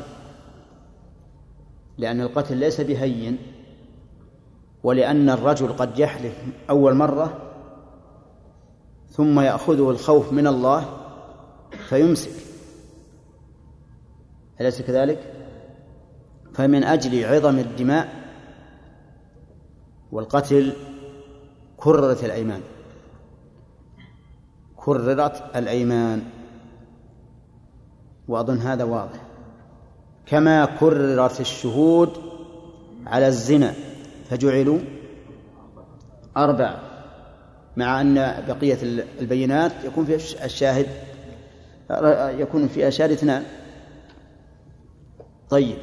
لأن القتل ليس بهين، ولأن الرجل قد يحلف أول مرة ثم يأخذه الخوف من الله فيمسك، أليس كذلك؟ فمن أجل عظم الدماء والقتل كررت الأيمان كررت الأيمان وأظن هذا واضح. كما كررت الشهود على الزنا فجعلوا أربعة، مع أن بقية البينات يكون في الشاهد يكون في الشاهد اثنان. طيب،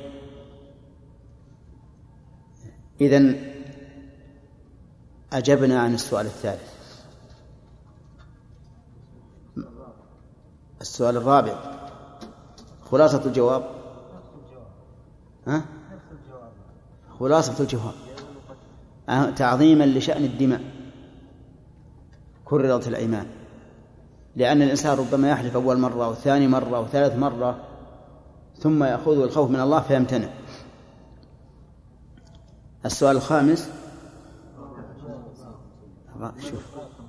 إذن أجبنا عن السؤال الثالث. السؤال الرابع خلاصة الجواب. ها؟ خلاصة الجواب تعظيما لشأن الدماء كررت الأيمان، لأن الإنسان ربما يحلف أول مرة وثاني مرة وثالث مرة ثم يأخذه الخوف من الله فيمتنع. السؤال الخامس: شوف.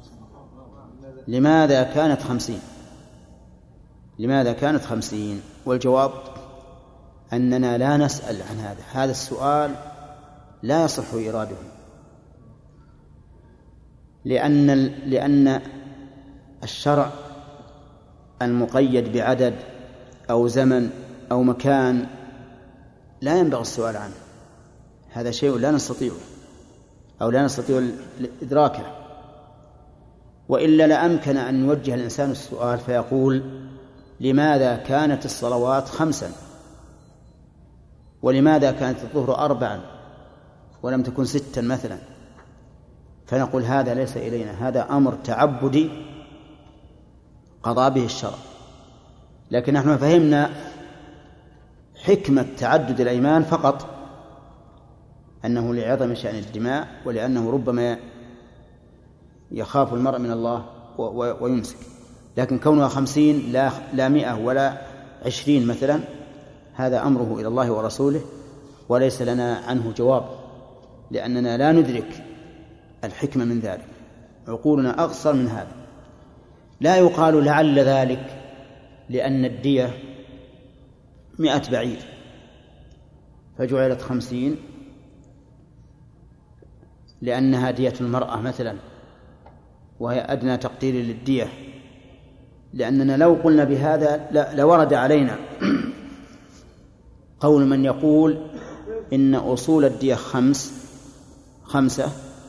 لماذا كانت خمسين؟ لماذا كانت خمسين؟ والجواب أننا لا نسأل عن هذا هذا السؤال لا يصح إراده، لأن لأن الشرع المقيد بعدد أو زمن أو مكان لا ينبغي السؤال عنه. هذا شيء لا نستطيعه أو لا نستطيع إدراكه، وإلا لأمكن أن يوجه الإنسان السؤال فيقول: لماذا كانت الصلوات خمسا؟ ولماذا كانت الظهر أربعا ولم تكن ستا مثلا؟ فنقول: هذا ليس إلينا، هذا أمر تعبدي قضى به الشرع. لكن نحن فهمنا حكمة تعدد الأيمان فقط، أنه لعظم شأن الدماء ولأنه ربما يخاف المرء من الله ويمسك. لكن كونها خمسين لا لا مئة ولا عشرين مثلا، هذا أمره إلى الله ورسوله وليس لنا عنه جواب، لأننا لا ندرك الحكمة من ذلك، عقولنا أقصر من هذا. لا يقال لعل ذلك لأن الدية مئة بعير فجعلت خمسين لأنها دية المرأة مثلا، وهي أدنى تقدير للدية، لأننا لو قلنا بهذا لورد علينا قول من يقول إن أصول الدية خمس خمسة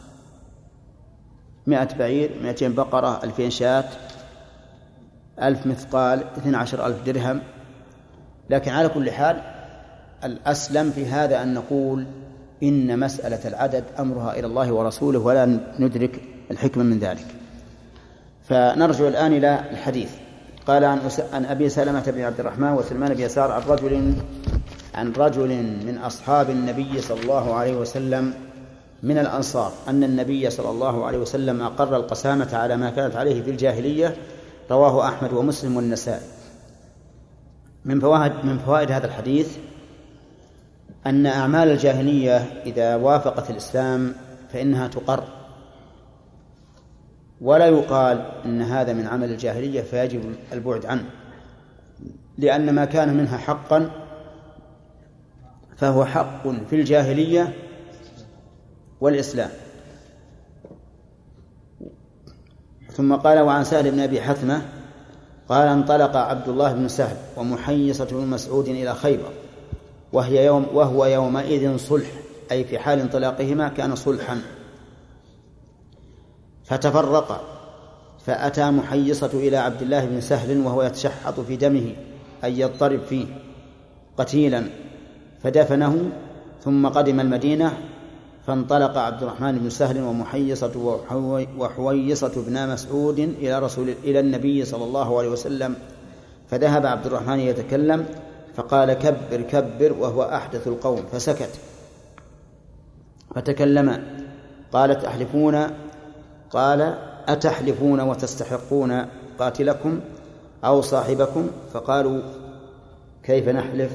مئة بعير، مئتين بقرة، ألفين شاة، ألف مثقال، اثنى عشر ألف درهم. لكن على كل حال الأسلم في هذا أن نقول إن مسألة العدد أمرها إلى الله ورسوله ولا ندرك الحكمة من ذلك. فنرجع الآن إلى الحديث. قال عن أبي سلمة بن عبد الرحمن وسلمان بن يسار عن رجل عن رجل من أصحاب النبي صلى الله عليه وسلم من الأنصار أن النبي صلى الله عليه وسلم أقر القسامة على ما كانت عليه في الجاهلية. رواه أحمد ومسلم والنسائي. من فوائد من فوائد هذا الحديث أن أعمال الجاهلية إذا وافقت الإسلام فإنها تقر، ولا يقال إن هذا من عمل الجاهلية فيجب البعد عنه، لأن ما كان منها حقا فهو حق في الجاهلية والإسلام. ثم قال وعن سهل بن أبي حثمة قال انطلق عبد الله بن سهل ومحيصة بن مسعود إلى خيبر وهي يوم وهو يومئذ صلح، أي في حال انطلاقهما كان صلحا، فتفرقا، فأتى محيصة إلى عبد الله بن سهل وهو يتشحط في دمه أي يضطرب فيه قتيلا، فدفنه. ثم قدم المدينة فانطلق عبد الرحمن بن سهل ومحيصة وحويصة بن مسعود إلى رسول إلى النبي صلى الله عليه وسلم، فذهب عبد الرحمن يتكلم فقال كبر كبر وهو أحدث القوم، فسكت. فتكلم قالت أحلفون قال أتحلفون وتستحقون قاتلكم أو صاحبكم؟ فقالوا كيف نحلف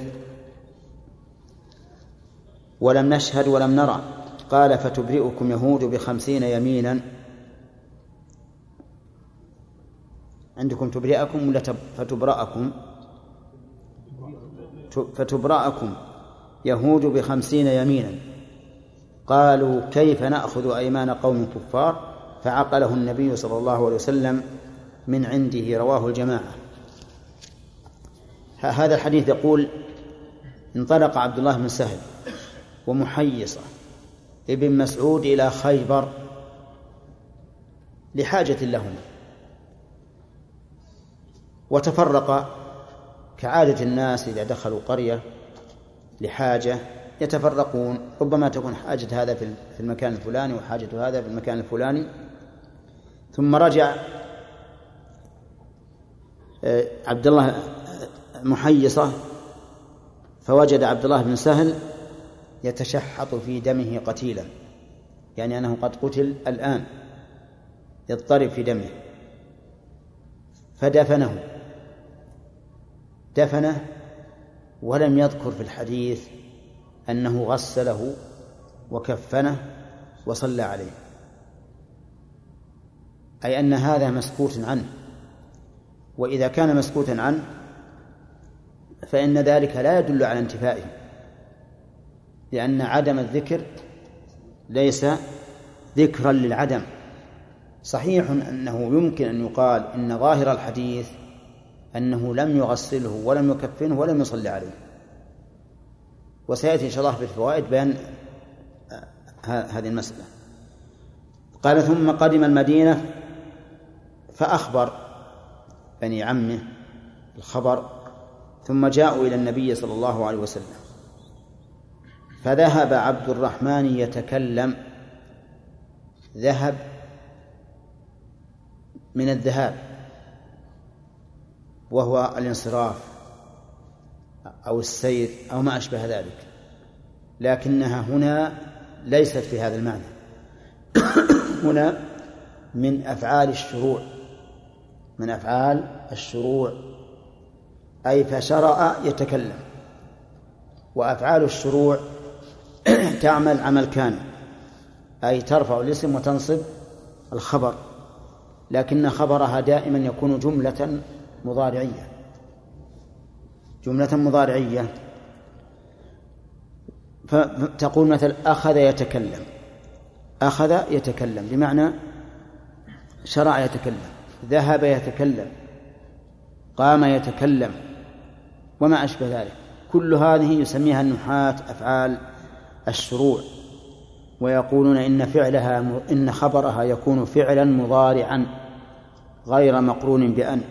ولم نشهد ولم نرى؟ قال فتبرئكم يهود بخمسين يمينا. عندكم تبرئكم ولا فتبرأكم؟ فتبرأكم يهود بخمسين يمينا. قالوا كيف نأخذ أيمان قوم كفار؟ فعقله النبي صلى الله عليه وسلم من عنده. رواه الجماعة. هذا الحديث يقول انطلق عبد الله بن سهل ومحيصة ابن مسعود إلى خيبر لحاجة لهما، وتفرق كعادة الناس إذا دخلوا قرية لحاجة يتفرقون، ربما تكون حاجة هذا في المكان الفلاني وحاجة هذا في المكان الفلاني. ثم رجع عبد الله محيصة فوجد عبد الله بن سهل يتشحط في دمه قتيلا، يعني أنه قد قتل الآن، يضطرب في دمه، فدفنه دفنه ولم يذكر في الحديث أنه غسله وكفنه وصلى عليه، أي أن هذا مسكوت عنه. وإذا كان مسكوتا عنه فإن ذلك لا يدل على انتفائه، لأن عدم الذكر ليس ذكرا للعدم. صحيح أنه يمكن أن يقال إن ظاهر الحديث أنه لم يغسله ولم يكفنه ولم يصلي عليه، وسيأتي إن شاء الله في الفوائد بيان هذه المسألة. قال ثم قدم المدينة فأخبر بني عمه الخبر، ثم جاءوا إلى النبي صلى الله عليه وسلم، فذهب عبد الرحمن يتكلم. ذهب من الذهاب وهو الانصراف أو السير أو ما أشبه ذلك، لكنها هنا ليست في هذا المعنى. هنا من أفعال الشروع، من أفعال الشروع أي فشرع يتكلم. وأفعال الشروع تعمل عمل كان، أي ترفع الاسم وتنصب الخبر، لكن خبرها دائما يكون جملة مضارعية، جملة مضارعية. فتقول مثل أخذ يتكلم، أخذ يتكلم بمعنى شرع يتكلم، ذهب يتكلم، قام يتكلم، وما أشبه ذلك. كل هذه يسميها النحاة أفعال الشروع، ويقولون إن فعلها إن خبرها يكون فعلا مضارعا غير مقرون بأن.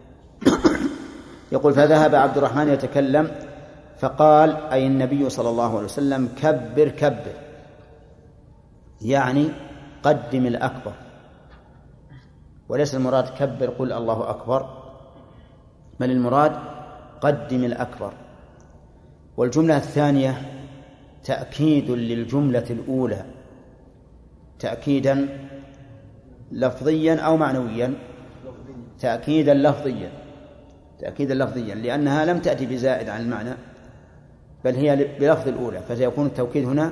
يقول فذهب عبد الرحمن يتكلم، فقال أي النبي صلى الله عليه وسلم كبر كبر، يعني قدم الأكبر، وليس المراد كبر قل الله أكبر، بل المراد قدم الأكبر. والجملة الثانية تأكيد للجملة الأولى، تأكيدا لفظيا أو معنويا، تأكيدا لفظيا، تأكيدا لفظيا لأنها لم تأتي بزائد عن المعنى بل هي بلفظ الأولى، فسيكون التوكيد هنا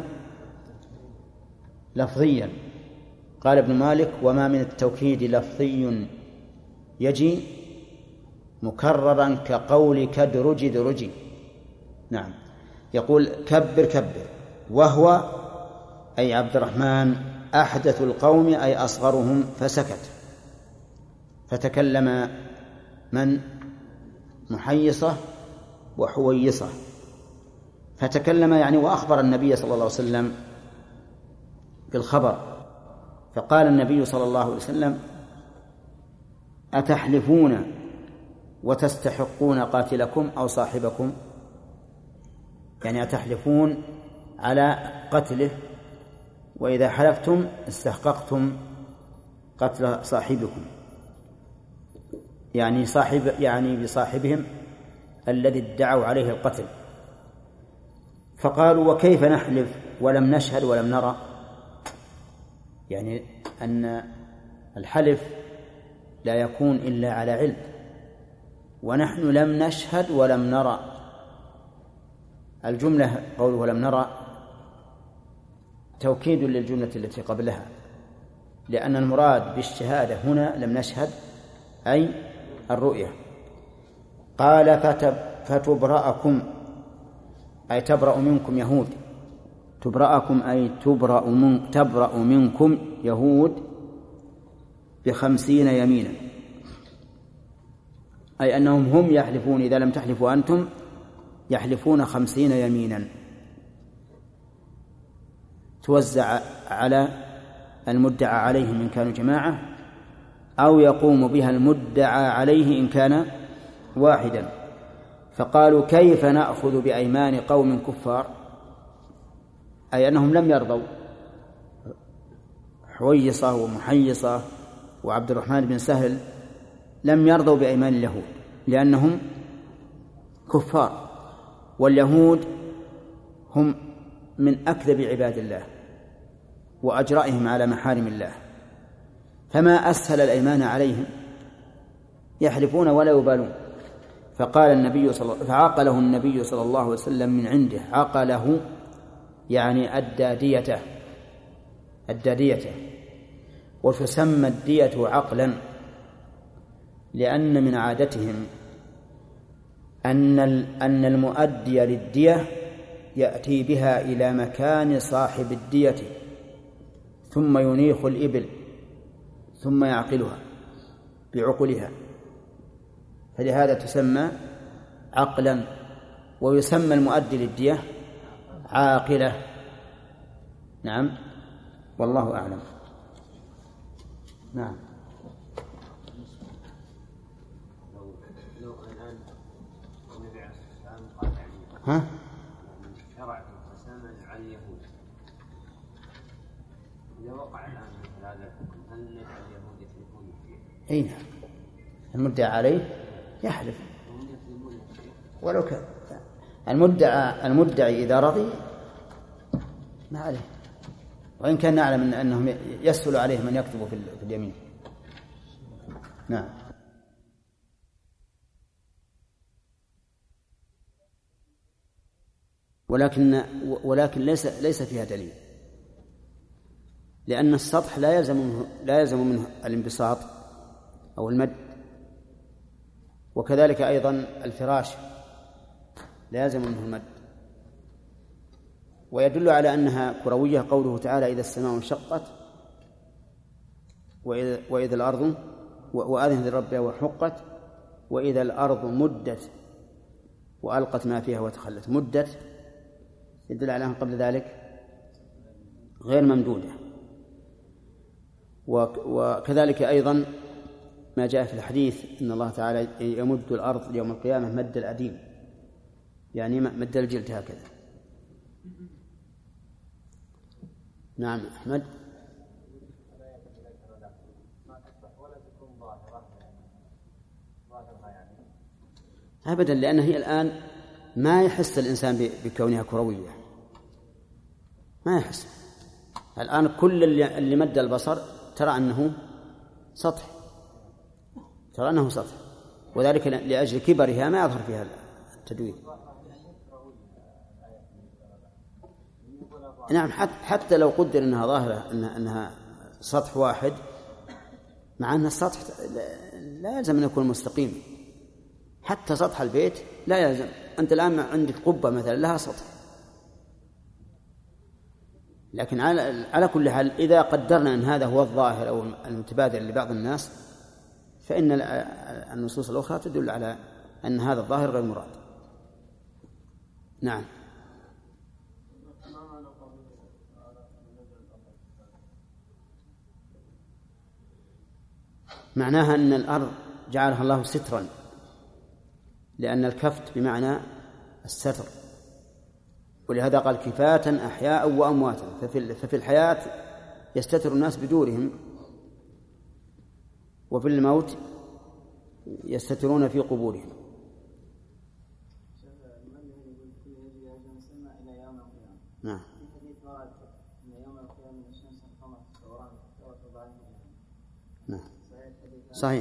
لفظيا. قال ابن مالك وما من التوكيد لفظي يجي مكررا كقولك درجي درجي. نعم، يقول كبر كبر، وهو أي عبد الرحمن أحدث القوم أي أصغرهم، فسكت. فتكلم من؟ محيصة وحويصة. فتكلم يعني وأخبر النبي صلى الله عليه وسلم بالخبر، فقال النبي صلى الله عليه وسلم أتحلفون وتستحقون قاتلكم أو صاحبكم؟ يعني أتحلفون على قتله، وإذا حلفتم استحققتم قتل صاحبكم، يعني صاحب يعني بصاحبهم الذي ادعوا عليه القتل. فقالوا وكيف نحلف ولم نشهد ولم نرى؟ يعني أن الحلف لا يكون إلا على علم، ونحن لم نشهد ولم نرى. الجملة قوله ولم نرى توكيد للجملة التي قبلها، لأن المراد بالشهادة هنا لم نشهد أي الرؤية. قال فتبرأكم أي تبرأ منكم يهود، تبرأكم أي تبرأ, من تبرأ منكم يهود بخمسين يمينا، أي أنهم هم يحلفون إذا لم تحلفوا أنتم يحلفون خمسين يمينا توزع على المدعى عليه إن كانوا جماعة، أو يقوم بها المدعى عليه إن كان واحدا. فقالوا كيف نأخذ بأيمان قوم كفار؟ أي أنهم لم يرضوا، حويصة ومحيصة وعبد الرحمن بن سهل لم يرضوا بأيمان اليهود لأنهم كفار، واليهود هم من أكذب عباد الله وأجرائهم على محارم الله، فما أسهل الأيمان عليهم، يحلفون ولا يبالون. فقال النبي صلى فعقله النبي صلى الله عليه وسلم من عنده، عقله يعني أدى ديته، أدى ديته. وتسمى الدية عقلا لأن من عادتهم أن أن المؤدي للدية يأتي بها إلى مكان صاحب الدية ثم ينيخ الإبل ثم يعقلها بعقلها، فلهذا تسمى عقلا. ويسمى المؤدي للدية عاقلة. نعم، والله أعلم. نعم. لو الآن النبي عليه الصلاة والسلام قال ها؟ شرع القسامة على اليهود، إذا وقع الآن مثل هذا الحكم هل اليهود يحلفون فيه؟ أي نعم، المدعى عليه يحلف ولو كان المدعى المدعي إذا رضي ما عليه. وإن كان نعلم أن أنهم يسهل عليهم من يكتبوا في اليمين. نعم. ولكن ولكن ليس ليس فيها دليل، لأن السطح لا يلزم منه لا يلزم منه الانبساط أو المد، وكذلك أيضا الفراش لا يلزم منه المد. ويدل على أنها كروية قوله تعالى: إذا السماء انشقت وإذا, وإذا الأرض وأذنت لربها وحقت وإذا الأرض مدت وألقت ما فيها وتخلت. مدت يدل على أن قبل ذلك غير ممدودة. وكذلك أيضا ما جاء في الحديث إن الله تعالى يمد الأرض يوم القيامة مد الأديم، يعني مد الجلد هكذا. نعم أحمد. أبدا، لأن هي الآن ما يحس الإنسان بكونها كروية، ما يحس. الآن كل اللي مد البصر ترى أنه سطح، ترى أنه سطح، وذلك لأجل كبرها ما يظهر فيها التدوين. نعم، حتى لو قدر أنها ظاهرة أنها سطح واحد، مع أن السطح لا يلزم أن يكون مستقيم. حتى سطح البيت لا يلزم. أنت الآن عندك قبة مثلا لها سطح، لكن على على كل حال إذا قدرنا أن هذا هو الظاهر أو المتبادر لبعض الناس، فإن النصوص الأخرى تدل على أن هذا الظاهر غير مراد. نعم. معناها أن الأرض جعلها الله سترا، لأن الكفت بمعنى الستر، ولهذا قال كفاة أحياء وأمواتا. ففي, ففي الحياة يستتر الناس بدورهم، وفي الموت يستترون في قبورهم. نعم. نعم صحيح.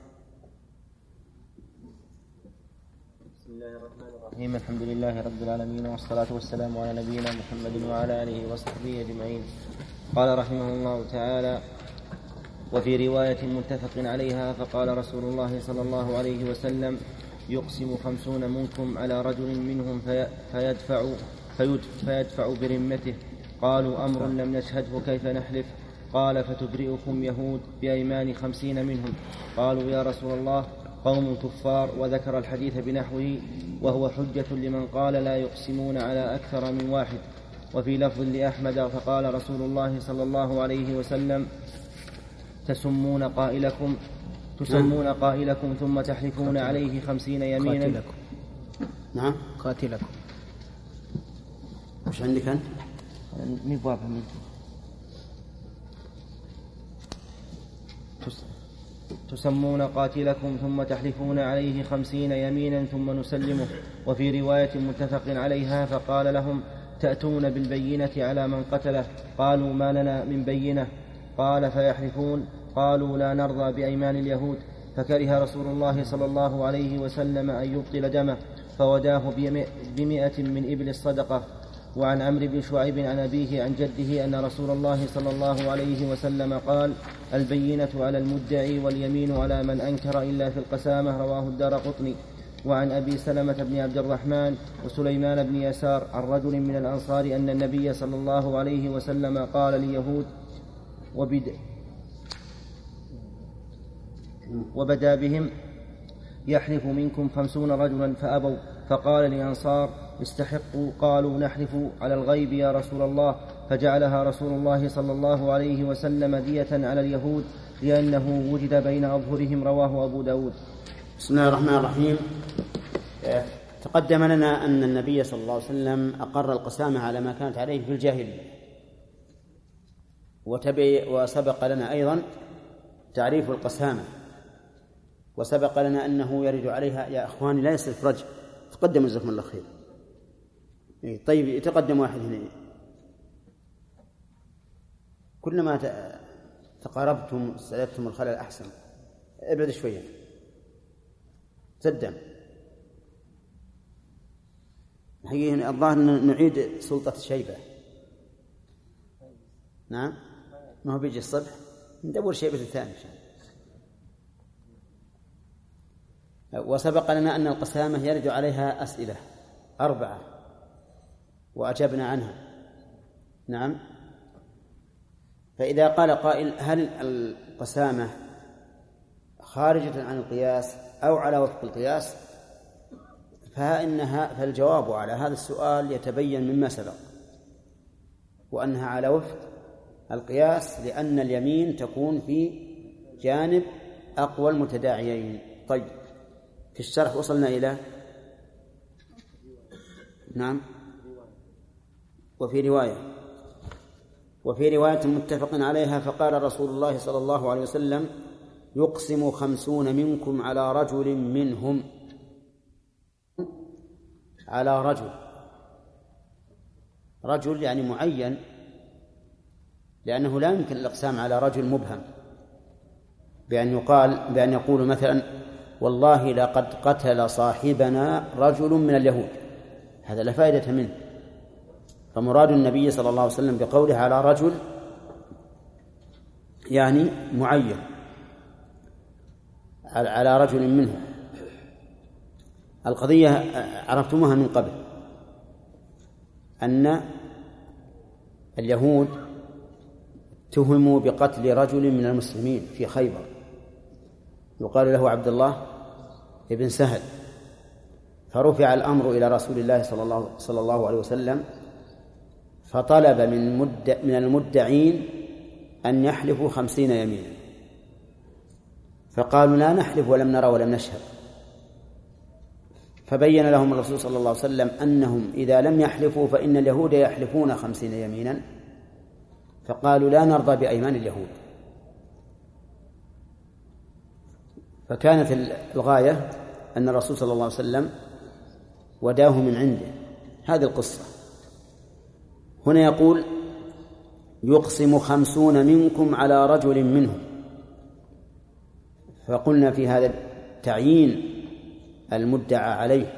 بسم الله الرحمن الرحيم. الحمد لله رب العالمين، والصلاة والسلام على نبينا محمد وعلى آله وصحبه أجمعين. قال رحمه الله تعالى: وفي رواية متفق عليها فقال رسول الله صلى الله عليه وسلم: يقسم خمسون منكم على رجل منهم في فيدفع, فيدفع برمته. قالوا: أمر لم نشهده كيف نحلف؟ قال: فتبرئكم يهود بأيمان خمسين منهم. قالوا: يا رسول الله، قوم كفار. وذكر الحديث بنحوه، وهو حجة لمن قال لا يقسمون على أكثر من واحد. وفي لفظ لأحمد: فقال رسول الله صلى الله عليه وسلم: تسمون قائلكم تسمون قائلكم ثم تحلفون عليه خمسين يمينا. قاتلكم. نعم قاتلكم. وش عندك أنت؟ تسمون قاتلكم ثم تحلفون عليه خمسين يمينا ثم نسلمه. وفي رواية متفق عليها فقال لهم: تأتون بالبينة على من قتله. قالوا: ما لنا من بينة. قال: فيحلفون. قالوا: لا نرضى بأيمان اليهود. فكره رسول الله صلى الله عليه وسلم أن يبطل دمه، فوداه بمئة من إبل الصدقة. وعن عمرو بن شعيب عن أبيه عن جده أن رسول الله صلى الله عليه وسلم قال: البينة على المدعي واليمين على من أنكر إلا في القسامة. رواه الدارقطني. وعن أبي سلمة بن عبد الرحمن وسليمان بن يسار عن رجل من الأنصار أن النبي صلى الله عليه وسلم قال ليهود وبد وبدا بهم: يحلف منكم خمسون رجلا فأبوا. فقال للأنصار: استحقوا. قالوا: نحلف على الغيب يا رسول الله. فجعلها رسول الله صلى الله عليه وسلم دية على اليهود، لأنه وجد بين أظهرهم. رواه أبو داود. بسم الله الرحمن الرحيم. تقدم لنا أن النبي صلى الله عليه وسلم أقر القسامة على ما كانت عليه في الجاهلية، وسبق لنا أيضا تعريف القسامة، وسبق لنا أنه يرد عليها. يا أخواني لا يصرف رجل، تقدم جزاكم الله خير. طيب يتقدم واحد هنا. كلما تقاربتم استعدتم الخلل أحسن. ابعد شوية تدم. حقيقة الظاهر نعيد سلطة الشيبة. نعم ما هو بيجي الصبح ندور شيبة الثاني. وسبق لنا أن القسامة يرد عليها أسئلة أربعة وأجبنا عنها. نعم. فإذا قال قائل هل القسامة خارجة عن القياس أو على وفق القياس، فإنها فالجواب على هذا السؤال يتبين مما سبق، وأنها على وفق القياس، لأن اليمين تكون في جانب أقوى المتداعيين. طيب في الشرح وصلنا إلى نعم وفي رواية وفي رواية متفق عليها فقال رسول الله صلى الله عليه وسلم يقسم خمسون منكم على رجل منهم. على رجل، رجل يعني معين، لأنه لا يمكن الإقسام على رجل مبهم بأن يقال بأن يقول مثلا والله لقد قتل صاحبنا رجل من اليهود، هذا لا فائدة منه. فمراد النبي صلى الله عليه وسلم بقوله على رجل يعني معين، على رجل منه. القضية عرفتموها من قبل، أن اليهود تهموا بقتل رجل من المسلمين في خيبر يقال له عبد الله ابن سهل، فرفع الأمر إلى رسول الله صلى الله, صلى الله عليه وسلم، فطلب من, مد من المدعين أن يحلفوا خمسين يمينا، فقالوا لا نحلف ولم نرى ولم نشهد. فبين لهم الرسول صلى الله عليه وسلم أنهم إذا لم يحلفوا فإن اليهود يحلفون خمسين يمينا، فقالوا لا نرضى بأيمان اليهود. فكانت الغاية أن الرسول صلى الله عليه وسلم وداه من عنده. هذه القصة. هنا يقول يقسم خمسون منكم على رجل منهم، فقلنا في هذا تعيين المدعى عليه.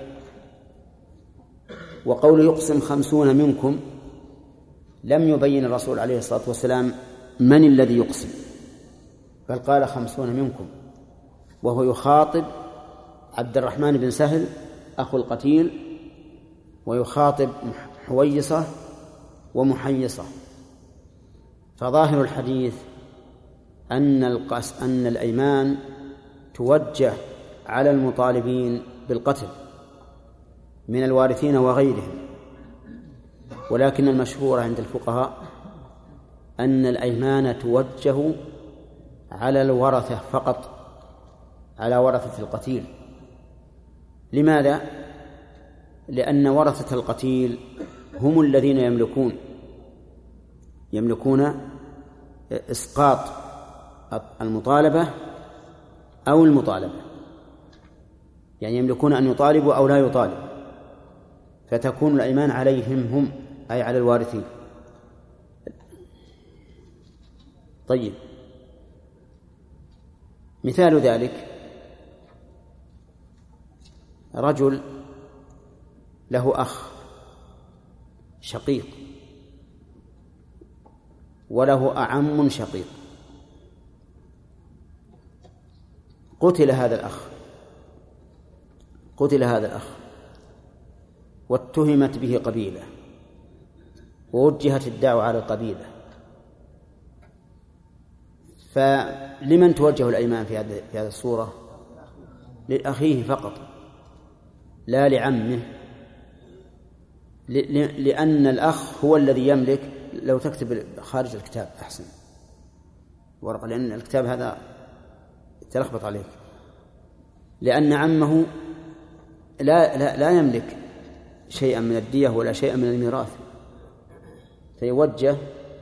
وقول يقسم خمسون منكم لم يبين الرسول عليه الصلاة والسلام من الذي يقسم، بل قال خمسون منكم، وهو يخاطب عبد الرحمن بن سهل أخو القتيل، ويخاطب حويصة ومحيصة. فظاهر الحديث أن القس أن الأيمان توجه على المطالبين بالقتل من الوارثين وغيرهم، ولكن المشهور عند الفقهاء أن الأيمان توجه على الورثة فقط، على ورثة القتيل. لماذا؟ لأن ورثة القتيل هم الذين يملكون يملكون إسقاط المطالبة أو المطالبة، يعني يملكون أن يطالبوا أو لا يطالبوا، فتكون الأيمان عليهم هم، أي على الوارثين. طيب مثال ذلك رجل له أخ شقيق وله أعم شقيق، قتل هذا الأخ قتل هذا الأخ واتهمت به قبيلة ووجهت الدعوة على القبيلة، فلمن توجه الأيمان في هذه في هذه الصورة؟ لأخيه فقط لا لعمه، لأن الأخ هو الذي يملك. لو تكتب خارج الكتاب أحسن ورقة، لأن الكتاب هذا تلخبط عليك، لأن عمه لا, لا, لا يملك شيئا من الدية ولا شيئا من الميراث، فيوجه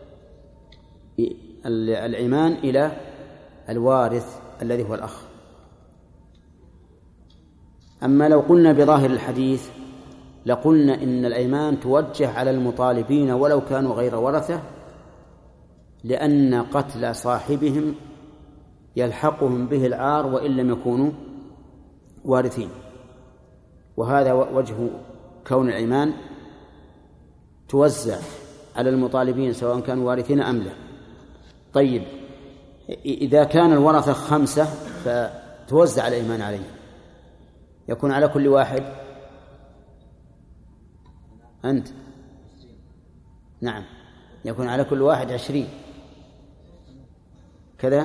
الأيمان إلى الوارث الذي هو الأخ. أما لو قلنا بظاهر الحديث لقلنا إن الأيمان توجه على المطالبين ولو كانوا غير ورثة، لأن قتل صاحبهم يلحقهم به العار وإن لم يكونوا وارثين، وهذا وجه كون الأيمان توزع على المطالبين سواء كانوا وارثين أم لا. طيب، إذا كان الورثة خمسة فتوزع الأيمان عليهم، يكون على كل واحد أنت نعم يكون على كل واحد عشرين كذا.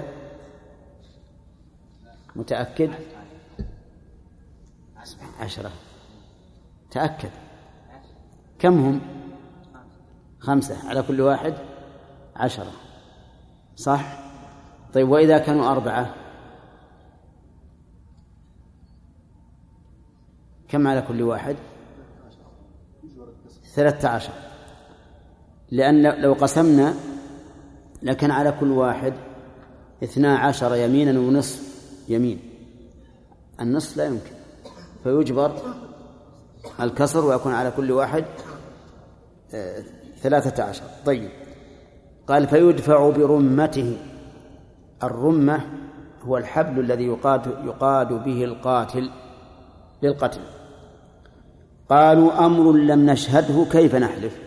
متأكد؟ عشرة. تأكد. كم هم؟ خمسة على كل واحد عشرة، صح؟ طيب، وإذا كانوا أربعة كم على كل واحد؟ ثلاثة عشر، لأن لو قسمنا لكن على كل واحد اثنا عشر يمينا ونصف يمين، النصف لا يمكن، فيجبر الكسر ويكون على كل واحد ثلاثة عشر. طيب، قال فيدفع برمته. الرمة هو الحبل الذي يقاد, يقاد به القاتل للقتل. قالوا أمر لم نشهده كيف نحلف؟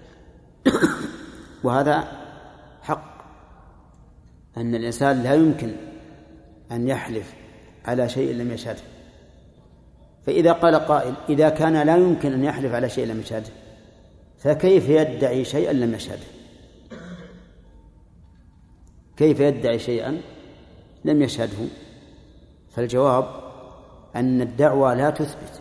وهذا حق، أن الإنسان لا يمكن أن يحلف على شيء لم يشهده. فإذا قال قائل إذا كان لا يمكن أن يحلف على شيء لم يشهده فكيف يدعي شيئا لم يشهده؟ كيف يدعي شيئا لم يشهده؟ فالجواب أن الدعوة لا تثبت،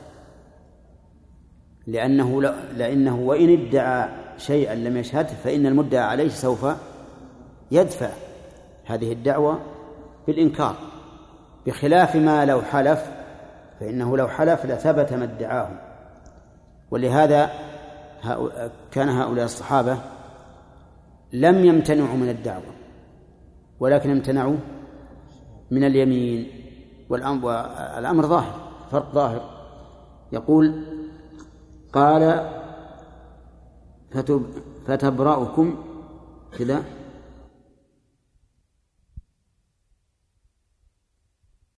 لأنه لا لأنه وإن ادعى شيئا لم يشهده فإن المدعى عليه سوف يدفع هذه الدعوة بالإنكار، بخلاف ما لو حلف، فإنه لو حلف لثبت ما ادعاه. ولهذا كان هؤلاء الصحابة لم يمتنعوا من الدعوة ولكن امتنعوا من اليمين، والأمر ظاهر، فرق ظاهر. يقول قال فتبرأكم كذا